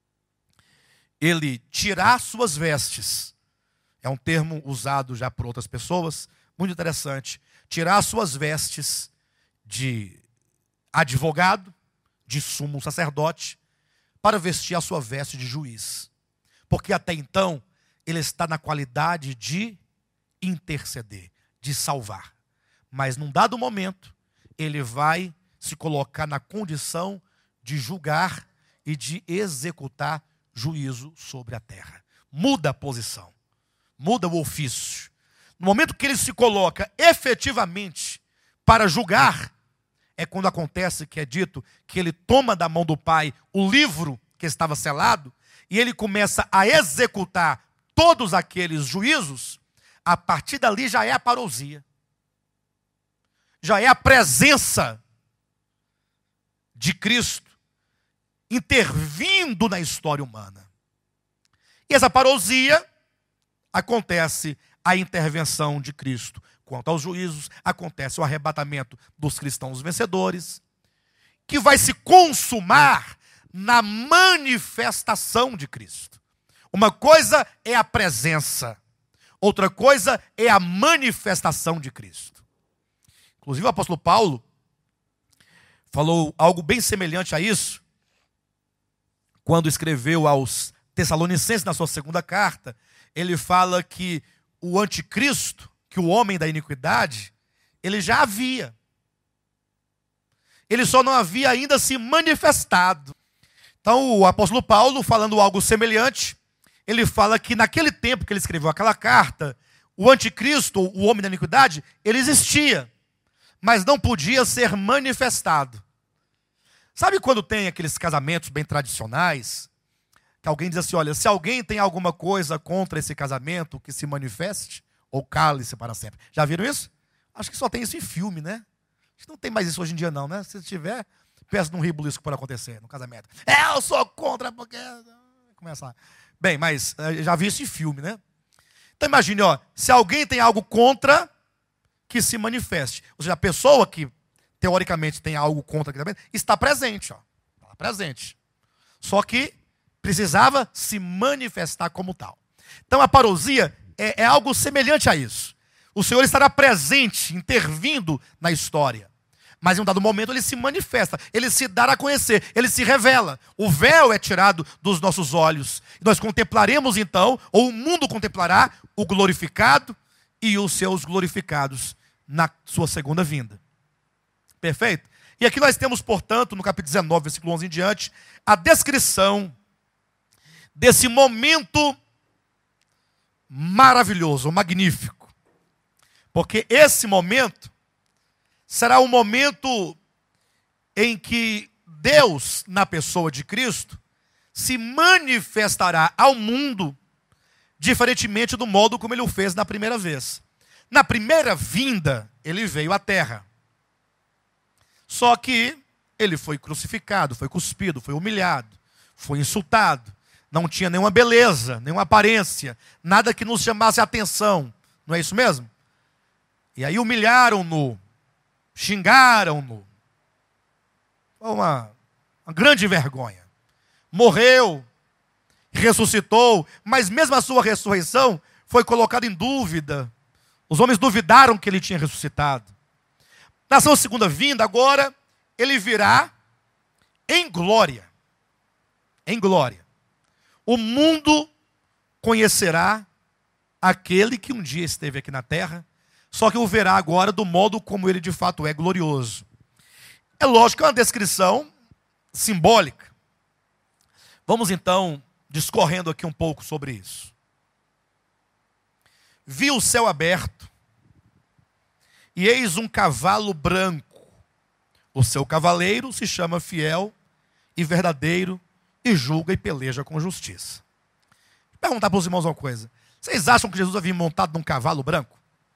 ele tirar suas vestes, é um termo usado já por outras pessoas, muito interessante, tirar suas vestes de advogado, de sumo sacerdote, para vestir a sua veste de juiz. Porque até então, ele está na qualidade de interceder, de salvar. Mas num dado momento, ele vai se colocar na condição de julgar e de executar juízo sobre a terra. Muda a posição, muda o ofício. No momento que ele se coloca efetivamente para julgar, é quando acontece que é dito que ele toma da mão do Pai o livro que estava selado e ele começa a executar todos aqueles juízos. A partir dali já é a parousia. Já é a presença de Cristo intervindo na história humana. E essa parousia acontece a intervenção de Cristo. Quanto aos juízos, acontece o arrebatamento dos cristãos vencedores, que vai se consumar na manifestação de Cristo. Uma coisa é a presença, outra coisa é a manifestação de Cristo. Inclusive o apóstolo Paulo falou algo bem semelhante a isso, quando escreveu aos Tessalonicenses na sua segunda carta. Ele fala que o anticristo, que o homem da iniquidade, ele já havia. Ele só não havia ainda se manifestado. Então o apóstolo Paulo, falando algo semelhante, ele fala que naquele tempo que ele escreveu aquela carta, o anticristo, o homem da iniquidade, ele existia, mas não podia ser manifestado. Sabe quando tem aqueles casamentos bem tradicionais, que alguém diz assim, olha, se alguém tem alguma coisa contra esse casamento, que se manifeste ou cale-se para sempre. Já viram isso? Acho que só tem isso em filme, né? Acho que não tem mais isso hoje em dia não, né? Se tiver, peço num ribulisco para acontecer no casamento. Eu sou contra porque... Começa. Bem, mas já vi isso em filme, né? Então imagine, ó, se alguém tem algo contra, que se manifeste. Ou seja, a pessoa que teoricamente tem algo contra o casamento, está presente, ó. Está presente. Só que precisava se manifestar como tal. Então a parousia é algo semelhante a isso. O Senhor estará presente, intervindo na história. Mas em um dado momento ele se manifesta, ele se dá a conhecer, ele se revela. O véu é tirado dos nossos olhos. E nós contemplaremos então, ou o mundo contemplará, o glorificado e os seus glorificados na sua segunda vinda. Perfeito? E aqui nós temos, portanto, no capítulo 19, versículo 11 em diante, a descrição desse momento maravilhoso, magnífico. Porque esse momento será um momento em que Deus, na pessoa de Cristo, se manifestará ao mundo diferentemente do modo como ele o fez na primeira vez. Na primeira vinda, ele veio à terra. Só que ele foi crucificado, foi cuspido, foi humilhado, foi insultado. Não tinha nenhuma beleza, nenhuma aparência, nada que nos chamasse a atenção. Não é isso mesmo? E aí humilharam-no, xingaram-no. Foi uma grande vergonha. Morreu, ressuscitou, mas mesmo a sua ressurreição foi colocada em dúvida. Os homens duvidaram que ele tinha ressuscitado. Na sua segunda vinda, agora, ele virá em glória. Em glória. O mundo conhecerá aquele que um dia esteve aqui na terra, só que o verá agora do modo como ele de fato é glorioso. É lógico que é uma descrição simbólica. Vamos então discorrendo aqui um pouco sobre isso. Vi o céu aberto, e eis um cavalo branco. O seu cavaleiro se chama Fiel e Verdadeiro, e julga e peleja com justiça. Vou perguntar para os irmãos uma coisa. Vocês acham que Jesus vai vir montado num cavalo branco?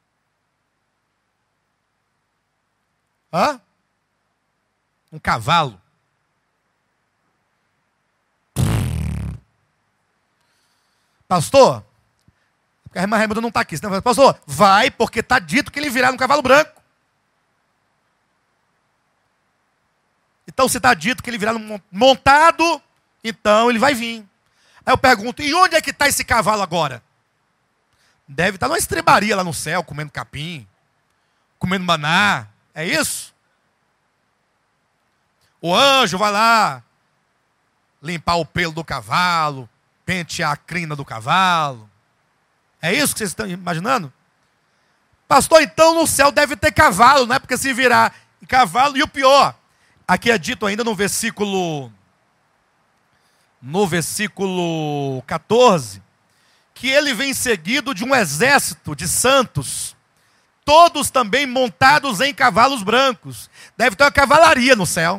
Hã? Um cavalo? Pastor, porque a irmã Raimundo não está aqui. Senão, pastor, vai, porque está dito que ele virá num cavalo branco. Então, se está dito que ele virá montado, então ele vai vir. Aí eu pergunto, e onde é que está esse cavalo agora? Deve estar numa estrebaria lá no céu, comendo capim, comendo maná. É isso? O anjo vai lá limpar o pelo do cavalo, pentear a crina do cavalo. É isso que vocês estão imaginando? Pastor, então no céu deve ter cavalo, não é? Porque se virá cavalo, e o pior, aqui é dito ainda no versículo 14, que ele vem seguido de um exército de santos, todos também montados em cavalos brancos. Deve ter uma cavalaria no céu.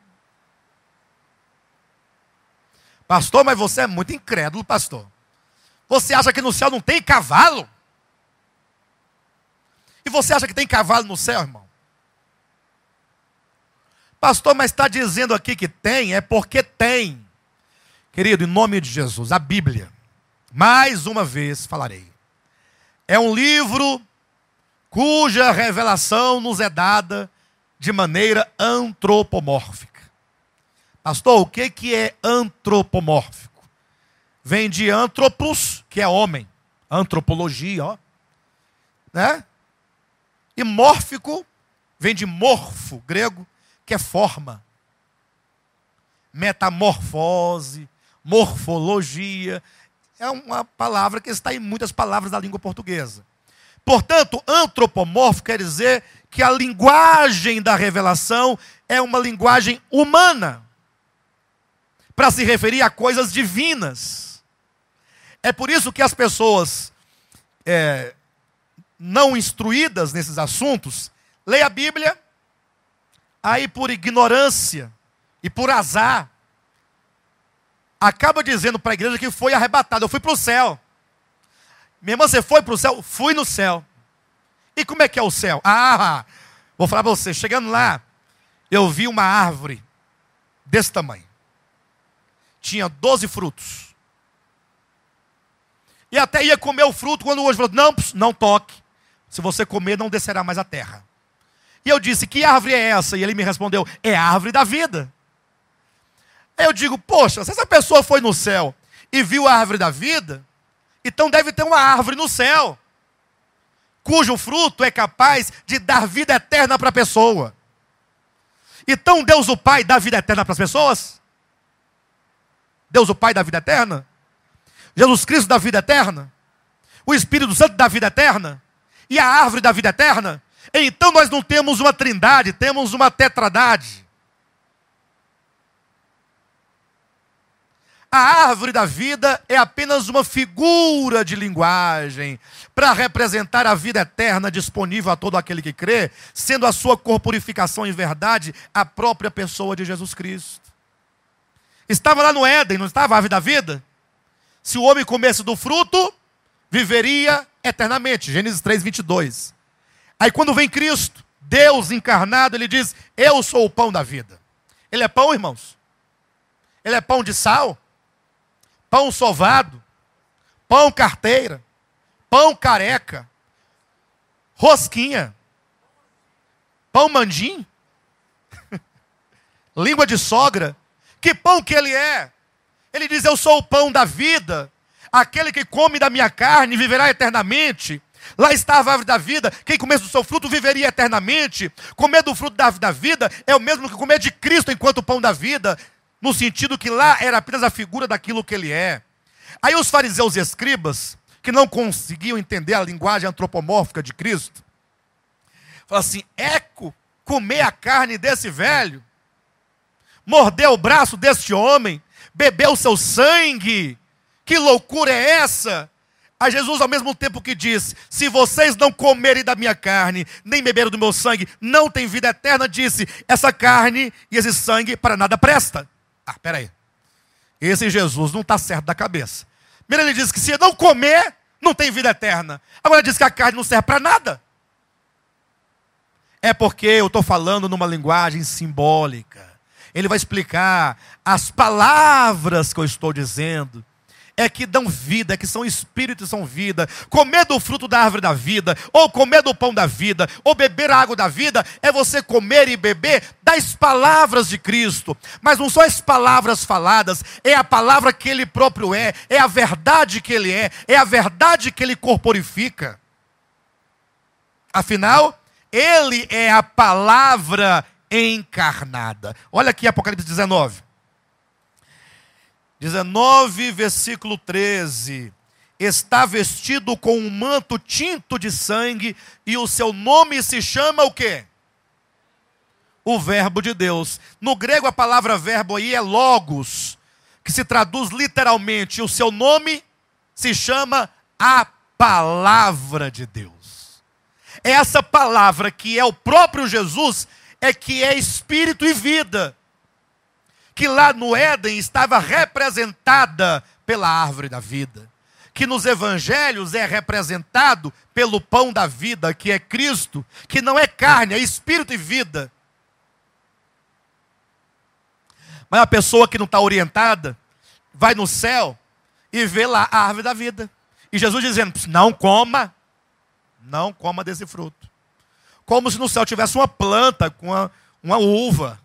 Pastor, mas você é muito incrédulo, pastor. Você acha que no céu não tem cavalo? E você acha que tem cavalo no céu, irmão? Pastor, mas está dizendo aqui que tem, é porque tem. Querido, em nome de Jesus, a Bíblia, mais uma vez falarei, é um livro cuja revelação nos é dada de maneira antropomórfica. Pastor, o que é antropomórfico? Vem de antropos, que é homem. Antropologia, ó. Né? E mórfico vem de morfo, grego, que é forma. Metamorfose, morfologia. É uma palavra que está em muitas palavras da língua portuguesa. Portanto, antropomórfico quer dizer que a linguagem da revelação é uma linguagem humana, para se referir a coisas divinas. É por isso que as pessoas não instruídas nesses assuntos, leem a Bíblia, aí por ignorância e por azar, acaba dizendo para a igreja que foi arrebatado. Eu fui para o céu. Minha irmã, você foi para o céu? Fui no céu. E como é que é o céu? Vou falar para você, chegando lá, eu vi uma árvore desse tamanho. Tinha 12 frutos. E até ia comer o fruto, quando o anjo falou, não toque. Se você comer, não descerá mais a terra. E eu disse, que árvore é essa? E ele me respondeu, é a árvore da vida. Aí eu digo, poxa, se essa pessoa foi no céu e viu a árvore da vida, então deve ter uma árvore no céu, cujo fruto é capaz de dar vida eterna para a pessoa. Então Deus o Pai dá vida eterna para as pessoas? Deus o Pai dá vida eterna? Jesus Cristo dá vida eterna? O Espírito Santo dá vida eterna? E a árvore da vida eterna? Então nós não temos uma trindade, temos uma tetradade. A árvore da vida é apenas uma figura de linguagem para representar a vida eterna disponível a todo aquele que crê, sendo a sua corporificação em verdade a própria pessoa de Jesus Cristo. Estava lá no Éden, não estava a árvore da vida? Se o homem comesse do fruto, viveria eternamente. Gênesis 3:22. Aí quando vem Cristo, Deus encarnado, ele diz, eu sou o pão da vida. Ele é pão, irmãos? Ele é pão de sal? Pão sovado? Pão carteira? Pão careca? Rosquinha? Pão mandim? Língua de sogra? Que pão que ele é? Ele diz, eu sou o pão da vida. Aquele que come da minha carne viverá eternamente. Lá estava a árvore da vida. Quem comesse do seu fruto viveria eternamente. Comer do fruto da árvore da vida é o mesmo que comer de Cristo enquanto pão da vida. No sentido que lá era apenas a figura daquilo que ele é. Aí os fariseus e escribas, que não conseguiam entender a linguagem antropomórfica de Cristo, falam assim, comer a carne desse velho, morder o braço deste homem, beber o seu sangue, que loucura é essa? A Jesus, ao mesmo tempo que disse, se vocês não comerem da minha carne, nem beberem do meu sangue, não tem vida eterna, disse, essa carne e esse sangue para nada presta. Peraí. Esse Jesus não está certo da cabeça. Primeiro ele diz que se não comer, não tem vida eterna. Agora ele diz que a carne não serve para nada. É porque eu estou falando numa linguagem simbólica. Ele vai explicar as palavras que eu estou dizendo. É que dão vida, é que são espírito e são vida. Comer do fruto da árvore da vida, ou comer do pão da vida, ou beber a água da vida, é você comer e beber das palavras de Cristo. Mas não são as palavras faladas, é a palavra que Ele próprio é a verdade que Ele é a verdade que Ele corporifica. Afinal, Ele é a palavra encarnada. Olha aqui Apocalipse 19. 19, versículo 13. Está vestido com um manto tinto de sangue, e o seu nome se chama o quê? O Verbo de Deus. No grego a palavra verbo aí é logos, que se traduz literalmente, o seu nome se chama a palavra de Deus. É essa palavra que é o próprio Jesus, que é espírito e vida, que lá no Éden estava representada pela árvore da vida, que nos evangelhos é representado pelo pão da vida, que é Cristo, que não é carne, é espírito e vida. Mas a pessoa que não está orientada, vai no céu e vê lá a árvore da vida. E Jesus dizendo, não coma desse fruto. Como se no céu tivesse uma planta com uma uva,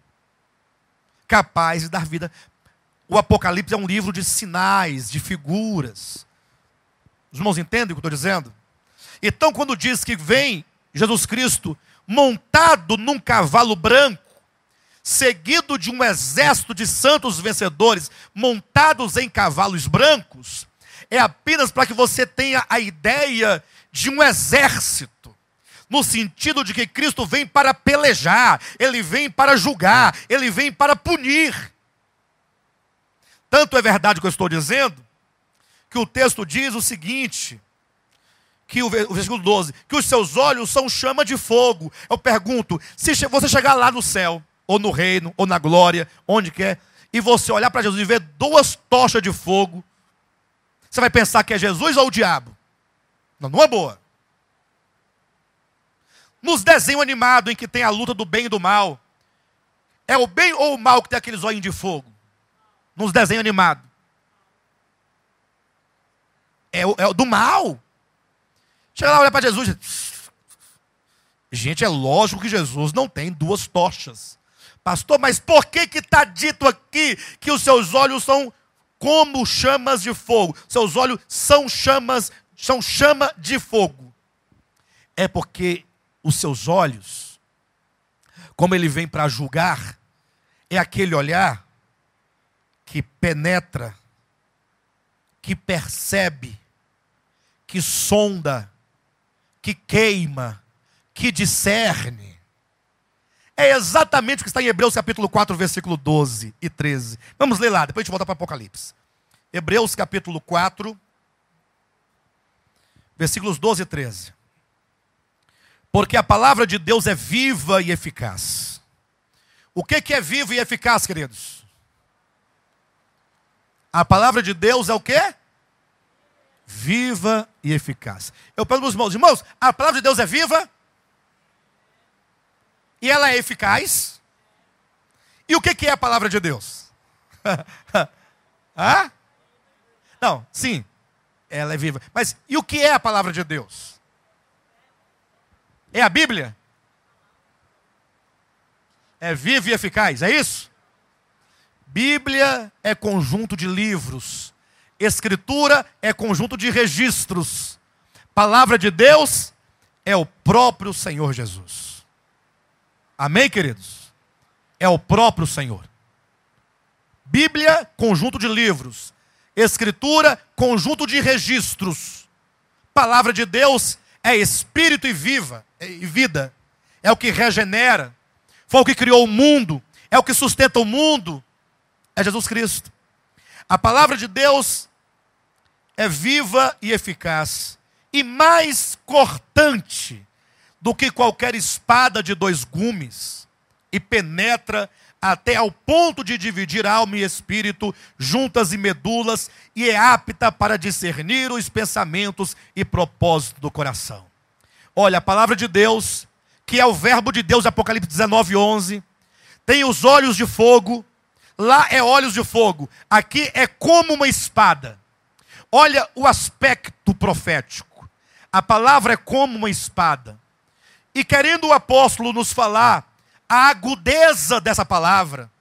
capaz de dar vida. O Apocalipse é um livro de sinais, de figuras. Os irmãos entendem o que eu estou dizendo? Então, quando diz que vem Jesus Cristo montado num cavalo branco, seguido de um exército de santos vencedores, montados em cavalos brancos, é apenas para que você tenha a ideia de um exército. No sentido de que Cristo vem para pelejar, Ele vem para julgar, Ele vem para punir. Tanto é verdade o que eu estou dizendo, que o texto diz o seguinte, que o versículo 12, que os seus olhos são chama de fogo. Eu pergunto, se você chegar lá no céu, ou no reino, ou na glória, onde quer, e você olhar para Jesus e ver duas tochas de fogo, você vai pensar que é Jesus ou o diabo? Não, não é boa. Nos desenhos animados em que tem a luta do bem e do mal, é o bem ou o mal que tem aqueles olhinhos de fogo? Nos desenhos animados. É o do mal. Chega lá, olha para Jesus. Gente, é lógico que Jesus não tem duas tochas. Pastor, mas por que está dito aqui que os seus olhos são como chamas de fogo? Seus olhos são chama de fogo. É porque os seus olhos, como ele vem para julgar, é aquele olhar que penetra, que percebe, que sonda, que queima, que discerne. É exatamente o que está em Hebreus capítulo 4, versículo 12 e 13. Vamos ler lá, depois a gente volta para Apocalipse. Hebreus capítulo 4, versículos 12 e 13. Porque a palavra de Deus é viva e eficaz. O que é vivo e eficaz, queridos? A palavra de Deus é o quê? Viva e eficaz. Eu pergunto para os irmãos, a palavra de Deus é viva? E ela é eficaz? E o que é a palavra de Deus? Hã? Não, sim, ela é viva. Mas e o que é a palavra de Deus? É a Bíblia? É viva e eficaz, é isso? Bíblia é conjunto de livros. Escritura é conjunto de registros. Palavra de Deus é o próprio Senhor Jesus. Amém, queridos? É o próprio Senhor. Bíblia, conjunto de livros. Escritura, conjunto de registros. Palavra de Deus é espírito e vida. É o que regenera. Foi o que criou o mundo. É o que sustenta o mundo. É Jesus Cristo. A palavra de Deus é viva e eficaz. E mais cortante do que qualquer espada de dois gumes. E penetra até ao ponto de dividir alma e espírito, juntas e medulas, e é apta para discernir os pensamentos e propósitos do coração. Olha, a palavra de Deus, que é o verbo de Deus, Apocalipse 19, 11, tem os olhos de fogo. Lá é olhos de fogo. Aqui é como uma espada. Olha o aspecto profético. A palavra é como uma espada. E querendo o apóstolo nos falar a agudeza dessa palavra,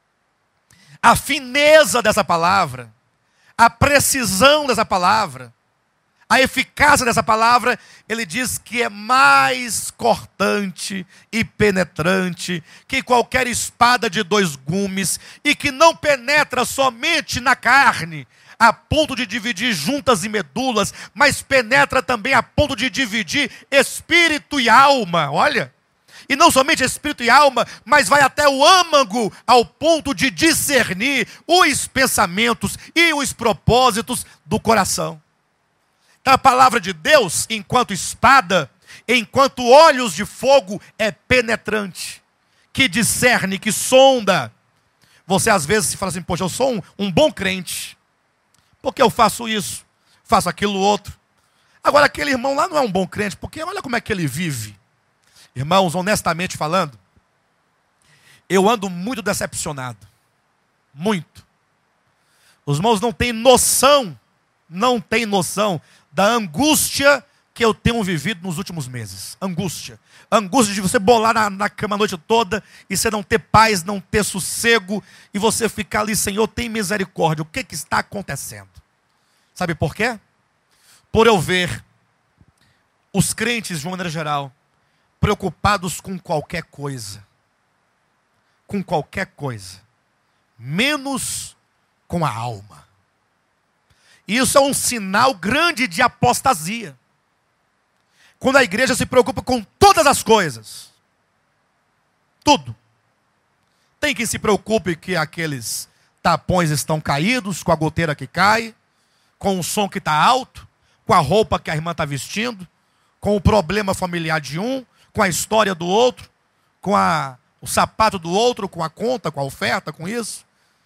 a fineza dessa palavra, a precisão dessa palavra, a eficácia dessa palavra, ele diz que é mais cortante e penetrante que qualquer espada de dois gumes, e que não penetra somente na carne, a ponto de dividir juntas e medulas, mas penetra também a ponto de dividir espírito e alma, olha. E não somente espírito e alma, mas vai até o âmago, ao ponto de discernir os pensamentos e os propósitos do coração. Então a palavra de Deus, enquanto espada, enquanto olhos de fogo, é penetrante, que discerne, que sonda. Você às vezes se fala assim, poxa, eu sou um bom crente, porque eu faço isso, faço aquilo outro. Agora aquele irmão lá não é um bom crente, porque olha como é que ele vive. Irmãos, honestamente falando, eu ando muito decepcionado. Muito. Os irmãos não têm noção da angústia que eu tenho vivido nos últimos meses. Angústia. Angústia de você bolar na cama a noite toda e você não ter paz, não ter sossego, e você ficar ali, Senhor, tem misericórdia. O que está acontecendo? Sabe por quê? Por eu ver os crentes, de uma maneira geral, preocupados com qualquer coisa. Com qualquer coisa. Menos com a alma. E isso é um sinal grande de apostasia. Quando a igreja se preocupa com todas as coisas. Tudo. Tem quem se preocupe que aqueles tapões estão caídos, com a goteira que cai, com o som que está alto, com a roupa que a irmã está vestindo, com o problema familiar de um, com a história do outro, com o sapato do outro, com a conta, com a oferta, com isso.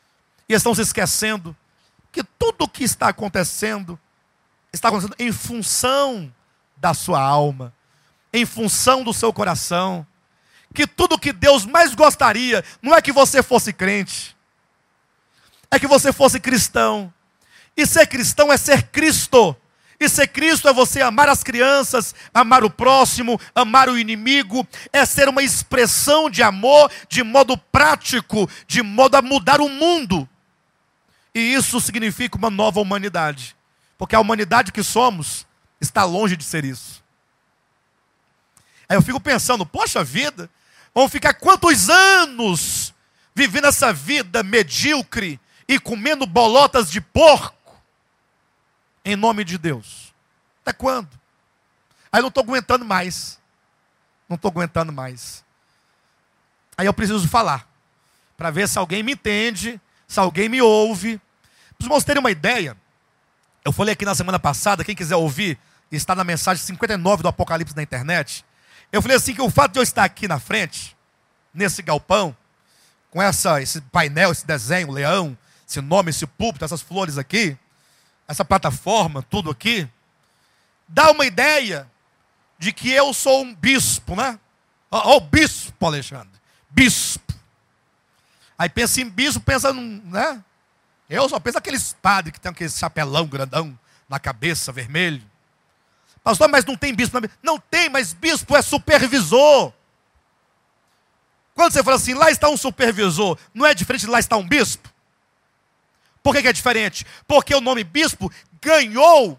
E estão se esquecendo que tudo o que está acontecendo em função da sua alma, em função do seu coração. Que tudo que Deus mais gostaria não é que você fosse crente, é que você fosse cristão. E ser cristão é ser Cristo. E ser Cristo é você amar as crianças, amar o próximo, amar o inimigo. É ser uma expressão de amor de modo prático, de modo a mudar o mundo. E isso significa uma nova humanidade. Porque a humanidade que somos está longe de ser isso. Aí eu fico pensando, poxa vida, vamos ficar quantos anos vivendo essa vida medíocre e comendo bolotas de porco? Em nome de Deus. Até quando? Aí eu não estou aguentando mais. Não estou aguentando mais. Aí eu preciso falar. Para ver se alguém me entende, se alguém me ouve. Para os irmãos terem uma ideia, eu falei aqui na semana passada, quem quiser ouvir, está na mensagem 59 do Apocalipse na internet. Eu falei assim, que o fato de eu estar aqui na frente, nesse galpão, com esse painel, esse desenho, leão, esse nome, esse púlpito, essas flores aqui, essa plataforma, tudo aqui, dá uma ideia de que eu sou um bispo, né? Ó, o bispo, Alexandre. Bispo. Aí pensa em bispo, pensa num, né? Eu só penso naqueles padres que tem aquele chapelão grandão na cabeça, vermelho. Pastor, mas não tem bispo. Não tem, mas bispo é supervisor. Quando você fala assim, lá está um supervisor, não é diferente de lá está um bispo? Por que é diferente? Porque o nome bispo ganhou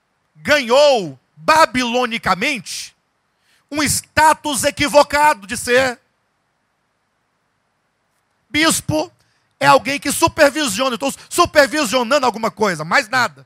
babilonicamente um status equivocado de ser. Bispo é alguém que supervisiona. Estou supervisionando alguma coisa, mais nada.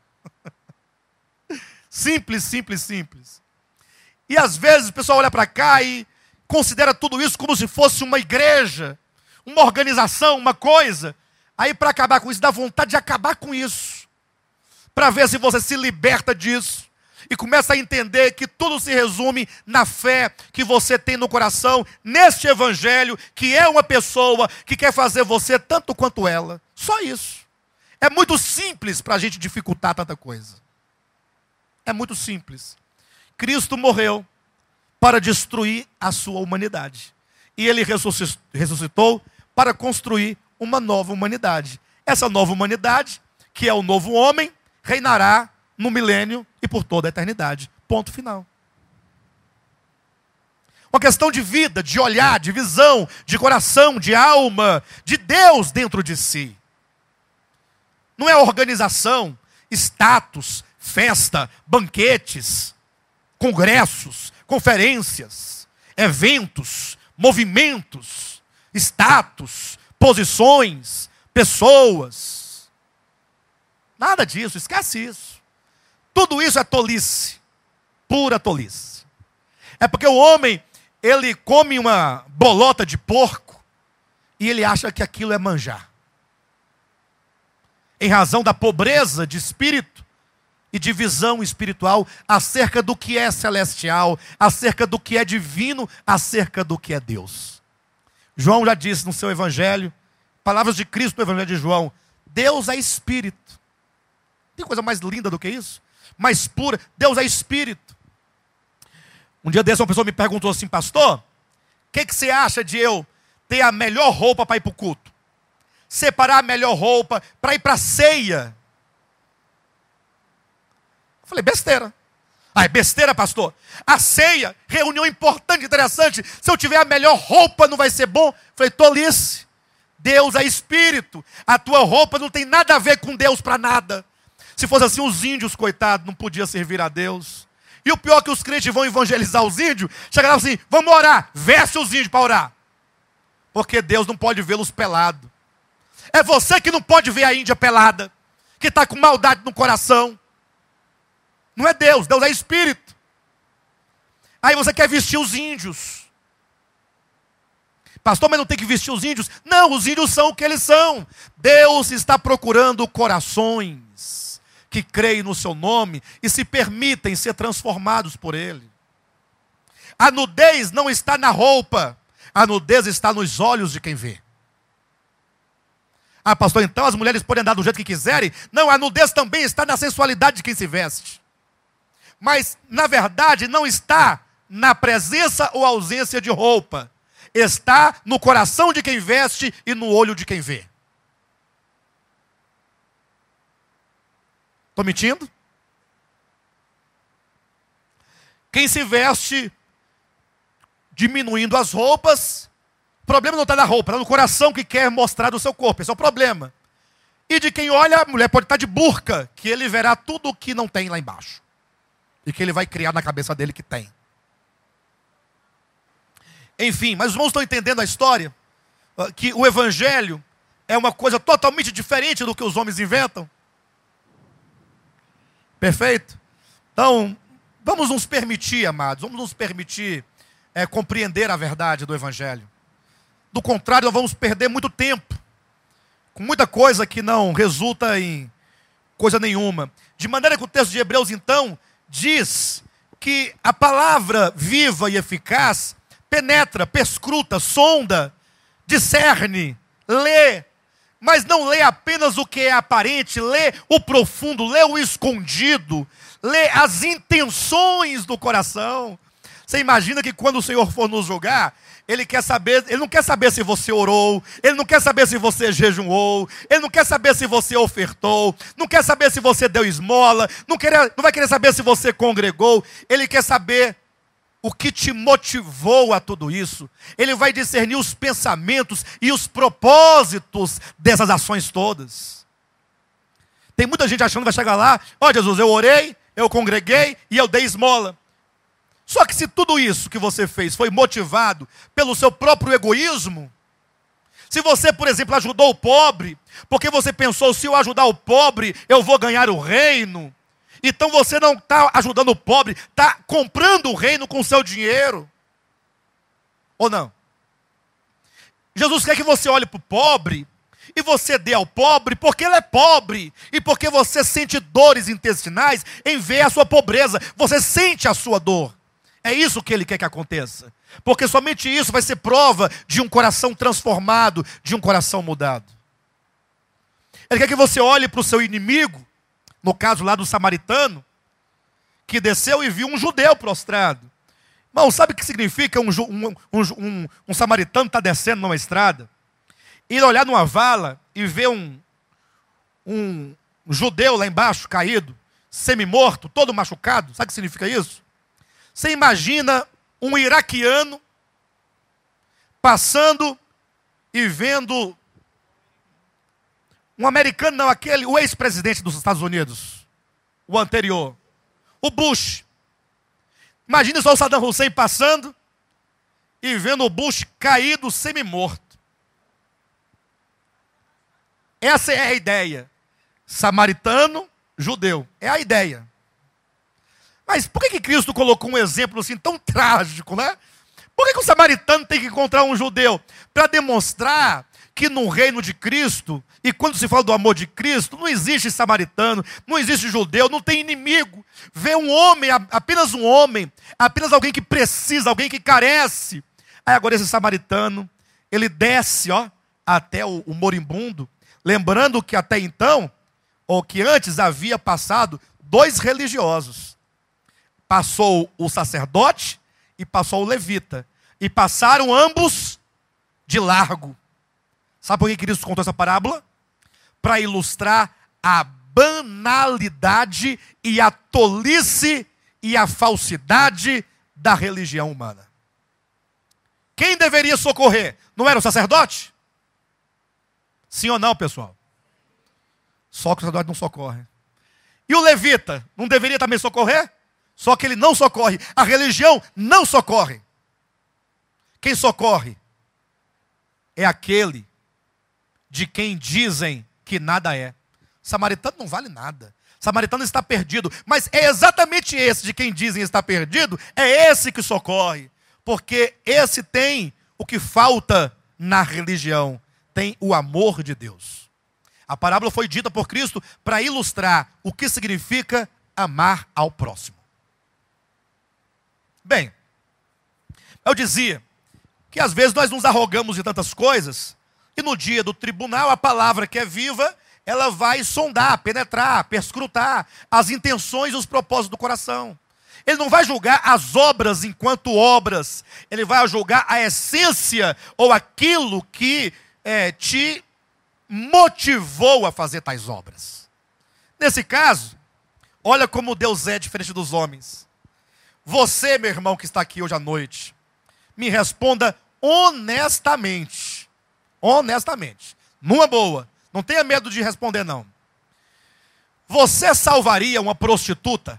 Simples, simples, simples. E às vezes o pessoal olha para cá e considera tudo isso como se fosse uma igreja, uma organização, uma coisa. Aí para acabar com isso, dá vontade de acabar com isso. Para ver se você se liberta disso. E começa a entender que tudo se resume na fé que você tem no coração, neste evangelho, que é uma pessoa que quer fazer você tanto quanto ela. Só isso. É muito simples para a gente dificultar tanta coisa. É muito simples. Cristo morreu para destruir a sua humanidade. E ele ressuscitou para construir uma nova humanidade. Essa nova humanidade, que é o novo homem, reinará no milênio e por toda a eternidade. Ponto final. Uma questão de vida, de olhar, de visão, de coração, de alma, de Deus dentro de si. Não é organização, status, festa, banquetes, congressos, conferências, eventos, movimentos, status, posições, pessoas. Nada disso, esquece isso. Tudo isso é tolice, pura tolice. É porque o homem, ele come uma bolota de porco e ele acha que aquilo é manjar. Em razão da pobreza de espírito e de visão espiritual acerca do que é celestial, acerca do que é divino, acerca do que é Deus. João já disse no seu evangelho, palavras de Cristo no evangelho de João, Deus é espírito. Tem coisa mais linda do que isso? Mais pura, Deus é espírito. Um dia desse uma pessoa me perguntou assim, pastor, o que você acha de eu ter a melhor roupa para ir para o culto? Separar a melhor roupa para ir para a ceia? Eu falei, besteira. Ah, é besteira, pastor? A ceia, reunião importante, interessante. Se eu tiver a melhor roupa, não vai ser bom? Eu falei, tolice. Deus é espírito. A tua roupa não tem nada a ver com Deus para nada. Se fosse assim, os índios, coitados, não podiam servir a Deus. E o pior é que os crentes vão evangelizar os índios, chegaram assim, vamos orar, veste os índios para orar. Porque Deus não pode vê-los pelados. É você que não pode ver a Índia pelada, que está com maldade no coração. Não é Deus, Deus é espírito. Aí você quer vestir os índios. Pastor, mas não tem que vestir os índios? Não, os índios são o que eles são. Deus está procurando corações que creem no seu nome e se permitem ser transformados por ele. A nudez não está na roupa, a nudez está nos olhos de quem vê. Ah, pastor, então as mulheres podem andar do jeito que quiserem? Não, a nudez também está na sensualidade de quem se veste. Mas, na verdade, não está na presença ou ausência de roupa. Está no coração de quem veste e no olho de quem vê. Estou mentindo? Quem se veste diminuindo as roupas, o problema não está na roupa, está no coração que quer mostrar do seu corpo. Esse é o problema. E de quem olha, a mulher pode estar de burca, que ele verá tudo o que não tem lá embaixo. E que ele vai criar na cabeça dele que tem. Enfim, mas os irmãos estão entendendo a história? Que o evangelho é uma coisa totalmente diferente do que os homens inventam. Perfeito? Então, vamos nos permitir, amados, vamos nos permitir compreender a verdade do evangelho. Do contrário, nós vamos perder muito tempo com muita coisa que não resulta em coisa nenhuma. De maneira que o texto de Hebreus, então, diz que a palavra viva e eficaz penetra, perscruta, sonda, discerne, lê, mas não lê apenas o que é aparente, lê o profundo, lê o escondido, lê as intenções do coração. Você imagina que quando o Senhor for nos julgar, Ele não quer saber se você orou, Ele não quer saber se você jejuou, Ele não quer saber se você ofertou, não quer saber se você deu esmola, não vai querer saber se você congregou. Ele quer saber o que te motivou a tudo isso. Ele vai discernir os pensamentos e os propósitos dessas ações todas. Tem muita gente achando que vai chegar lá, ó Jesus, eu orei, eu congreguei e eu dei esmola. Só que se tudo isso que você fez foi motivado pelo seu próprio egoísmo, se você, por exemplo, ajudou o pobre, porque você pensou, se eu ajudar o pobre, eu vou ganhar o reino, então você não está ajudando o pobre, está comprando o reino com o seu dinheiro. Ou não? Jesus quer que você olhe para o pobre e você dê ao pobre porque ele é pobre e porque você sente dores intestinais em ver a sua pobreza. Você sente a sua dor. É isso que ele quer que aconteça. Porque somente isso vai ser prova de um coração transformado, de um coração mudado. Ele quer que você olhe para o seu inimigo, no caso lá do samaritano, que desceu e viu um judeu prostrado. Irmão, sabe o que significa um samaritano estar descendo numa estrada? Ir olhar numa vala e ver um judeu lá embaixo, caído, semi-morto, todo machucado. Sabe o que significa isso? Você imagina um iraquiano passando e vendo um americano, não, o ex-presidente dos Estados Unidos, o anterior, o Bush. Imagina só o Saddam Hussein passando e vendo o Bush caído, semi-morto. Essa é a ideia. Samaritano, judeu. É a ideia. Mas por que Cristo colocou um exemplo assim tão trágico, né? Por que o samaritano tem que encontrar um judeu? Para demonstrar que no reino de Cristo, e quando se fala do amor de Cristo, não existe samaritano, não existe judeu, não tem inimigo. Vê um homem, apenas alguém que precisa, alguém que carece. Aí agora esse samaritano, ele desce até o moribundo, lembrando que até então, ou que antes havia passado 2 religiosos. Passou o sacerdote e passou o levita. E passaram ambos de largo. Sabe por que Cristo contou essa parábola? Para ilustrar a banalidade e a tolice e a falsidade da religião humana. Quem deveria socorrer? Não era o sacerdote? Sim ou não, pessoal? Só que o sacerdote não socorre. E o levita, não deveria também socorrer? Só que ele não socorre. A religião não socorre. Quem socorre é aquele de quem dizem que nada é. Samaritano não vale nada. Samaritano está perdido. Mas é exatamente esse de quem dizem estar perdido, é esse que socorre. Porque esse tem o que falta na religião. Tem o amor de Deus. A parábola foi dita por Cristo para ilustrar o que significa amar ao próximo. Bem, eu dizia que às vezes nós nos arrogamos de tantas coisas E no dia do tribunal, a palavra que é viva, ela vai sondar, penetrar, perscrutar as intenções e os propósitos do coração. Ele não vai julgar as obras enquanto obras. Ele vai julgar a essência ou aquilo que te motivou a fazer tais obras. Nesse caso, olha como Deus é diferente dos homens. Você, meu irmão, que está aqui hoje à noite, me responda honestamente. Honestamente. Numa boa. Não tenha medo de responder, não. Você salvaria uma prostituta?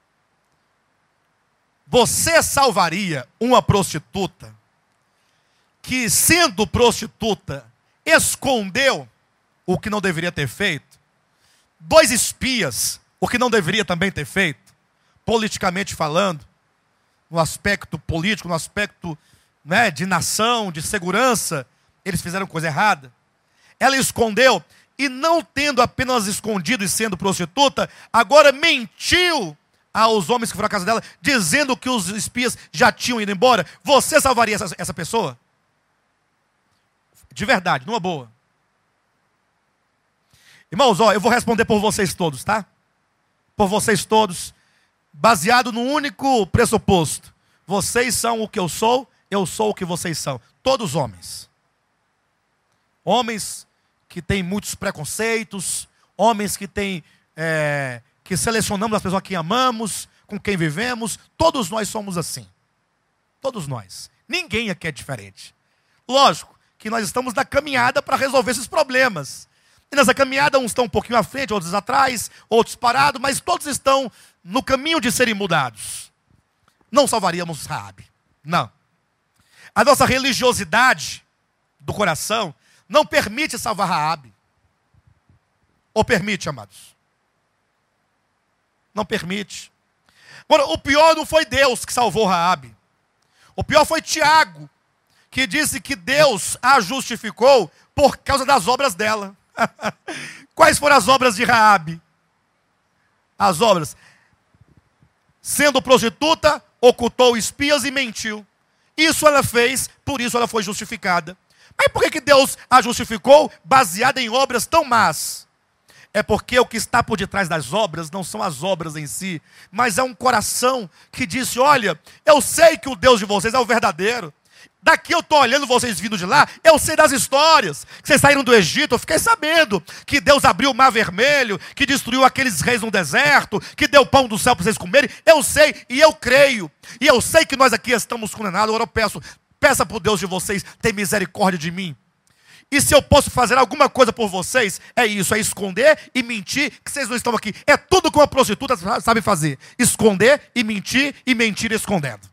Você salvaria uma prostituta que, sendo prostituta, escondeu o que não deveria ter feito? 2 espias, o que não deveria também ter feito? Politicamente falando, no aspecto político, no aspecto de nação, de segurança, eles fizeram coisa errada. Ela escondeu, e não tendo apenas escondido e sendo prostituta, agora mentiu aos homens que foram à casa dela, dizendo que os espias já tinham ido embora. Você salvaria essa pessoa? De verdade, numa boa. Irmãos, eu vou responder por vocês todos, tá? Por vocês todos, baseado no único pressuposto. Vocês são o que eu sou o que vocês são. Todos homens. Homens que têm muitos preconceitos, homens que têm, que selecionamos as pessoas que amamos, com quem vivemos. Todos nós somos assim. Todos nós. Ninguém aqui é diferente. Lógico que nós estamos na caminhada para resolver esses problemas. E nessa caminhada, uns estão um pouquinho à frente, outros atrás, outros parados, mas todos estão no caminho de serem mudados. Não salvaríamos Raabe. Não. A nossa religiosidade do coração não permite salvar Raabe. Ou permite, amados? Não permite. Agora, o pior não foi Deus que salvou Raabe. O pior foi Tiago, que disse que Deus a justificou por causa das obras dela. Quais foram as obras de Raabe? As obras. Sendo prostituta, ocultou espias e mentiu. Isso ela fez, por isso ela foi justificada. Mas por que Deus a justificou baseada em obras tão más? É porque o que está por detrás das obras não são as obras em si, mas é um coração que disse: olha, eu sei que o Deus de vocês é o verdadeiro. Daqui eu estou olhando vocês vindo de lá, eu sei das histórias, que vocês saíram do Egito, eu fiquei sabendo que Deus abriu o mar vermelho, que destruiu aqueles reis no deserto, que deu pão do céu para vocês comerem. Eu sei e eu creio, e eu sei que nós aqui estamos condenados. Agora eu peça para o Deus de vocês ter misericórdia de mim. E se eu posso fazer alguma coisa por vocês, é isso, é esconder e mentir, que vocês não estão aqui. É tudo que uma prostituta sabe fazer: esconder e mentir escondendo.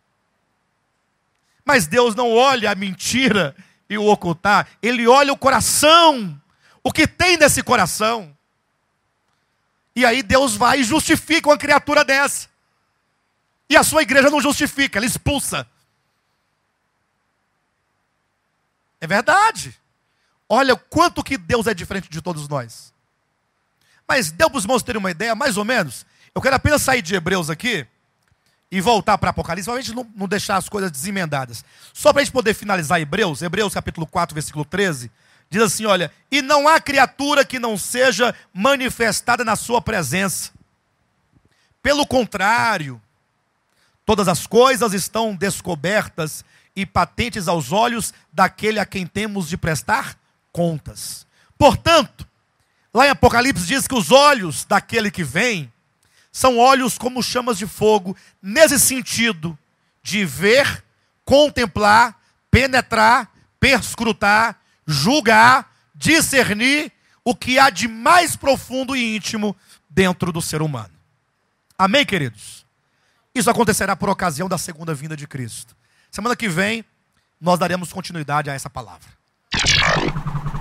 Mas Deus não olha a mentira e o ocultar, Ele olha o coração, o que tem nesse coração. E aí Deus vai e justifica uma criatura dessa. E a sua igreja não justifica, ela expulsa. É verdade. Olha o quanto que Deus é diferente de todos nós. Mas deu para os irmãos terem uma ideia, mais ou menos? Eu quero apenas sair de Hebreus aqui e voltar para Apocalipse, para a gente não deixar as coisas desemendadas. Só para a gente poder finalizar Hebreus capítulo 4, versículo 13, diz assim, olha: e não há criatura que não seja manifestada na sua presença. Pelo contrário, todas as coisas estão descobertas e patentes aos olhos daquele a quem temos de prestar contas. Portanto, lá em Apocalipse diz que os olhos daquele que vem são olhos como chamas de fogo, nesse sentido de ver, contemplar, penetrar, perscrutar, julgar, discernir o que há de mais profundo e íntimo dentro do ser humano. Amém, queridos? Isso acontecerá por ocasião da segunda vinda de Cristo. Semana que vem, nós daremos continuidade a essa palavra.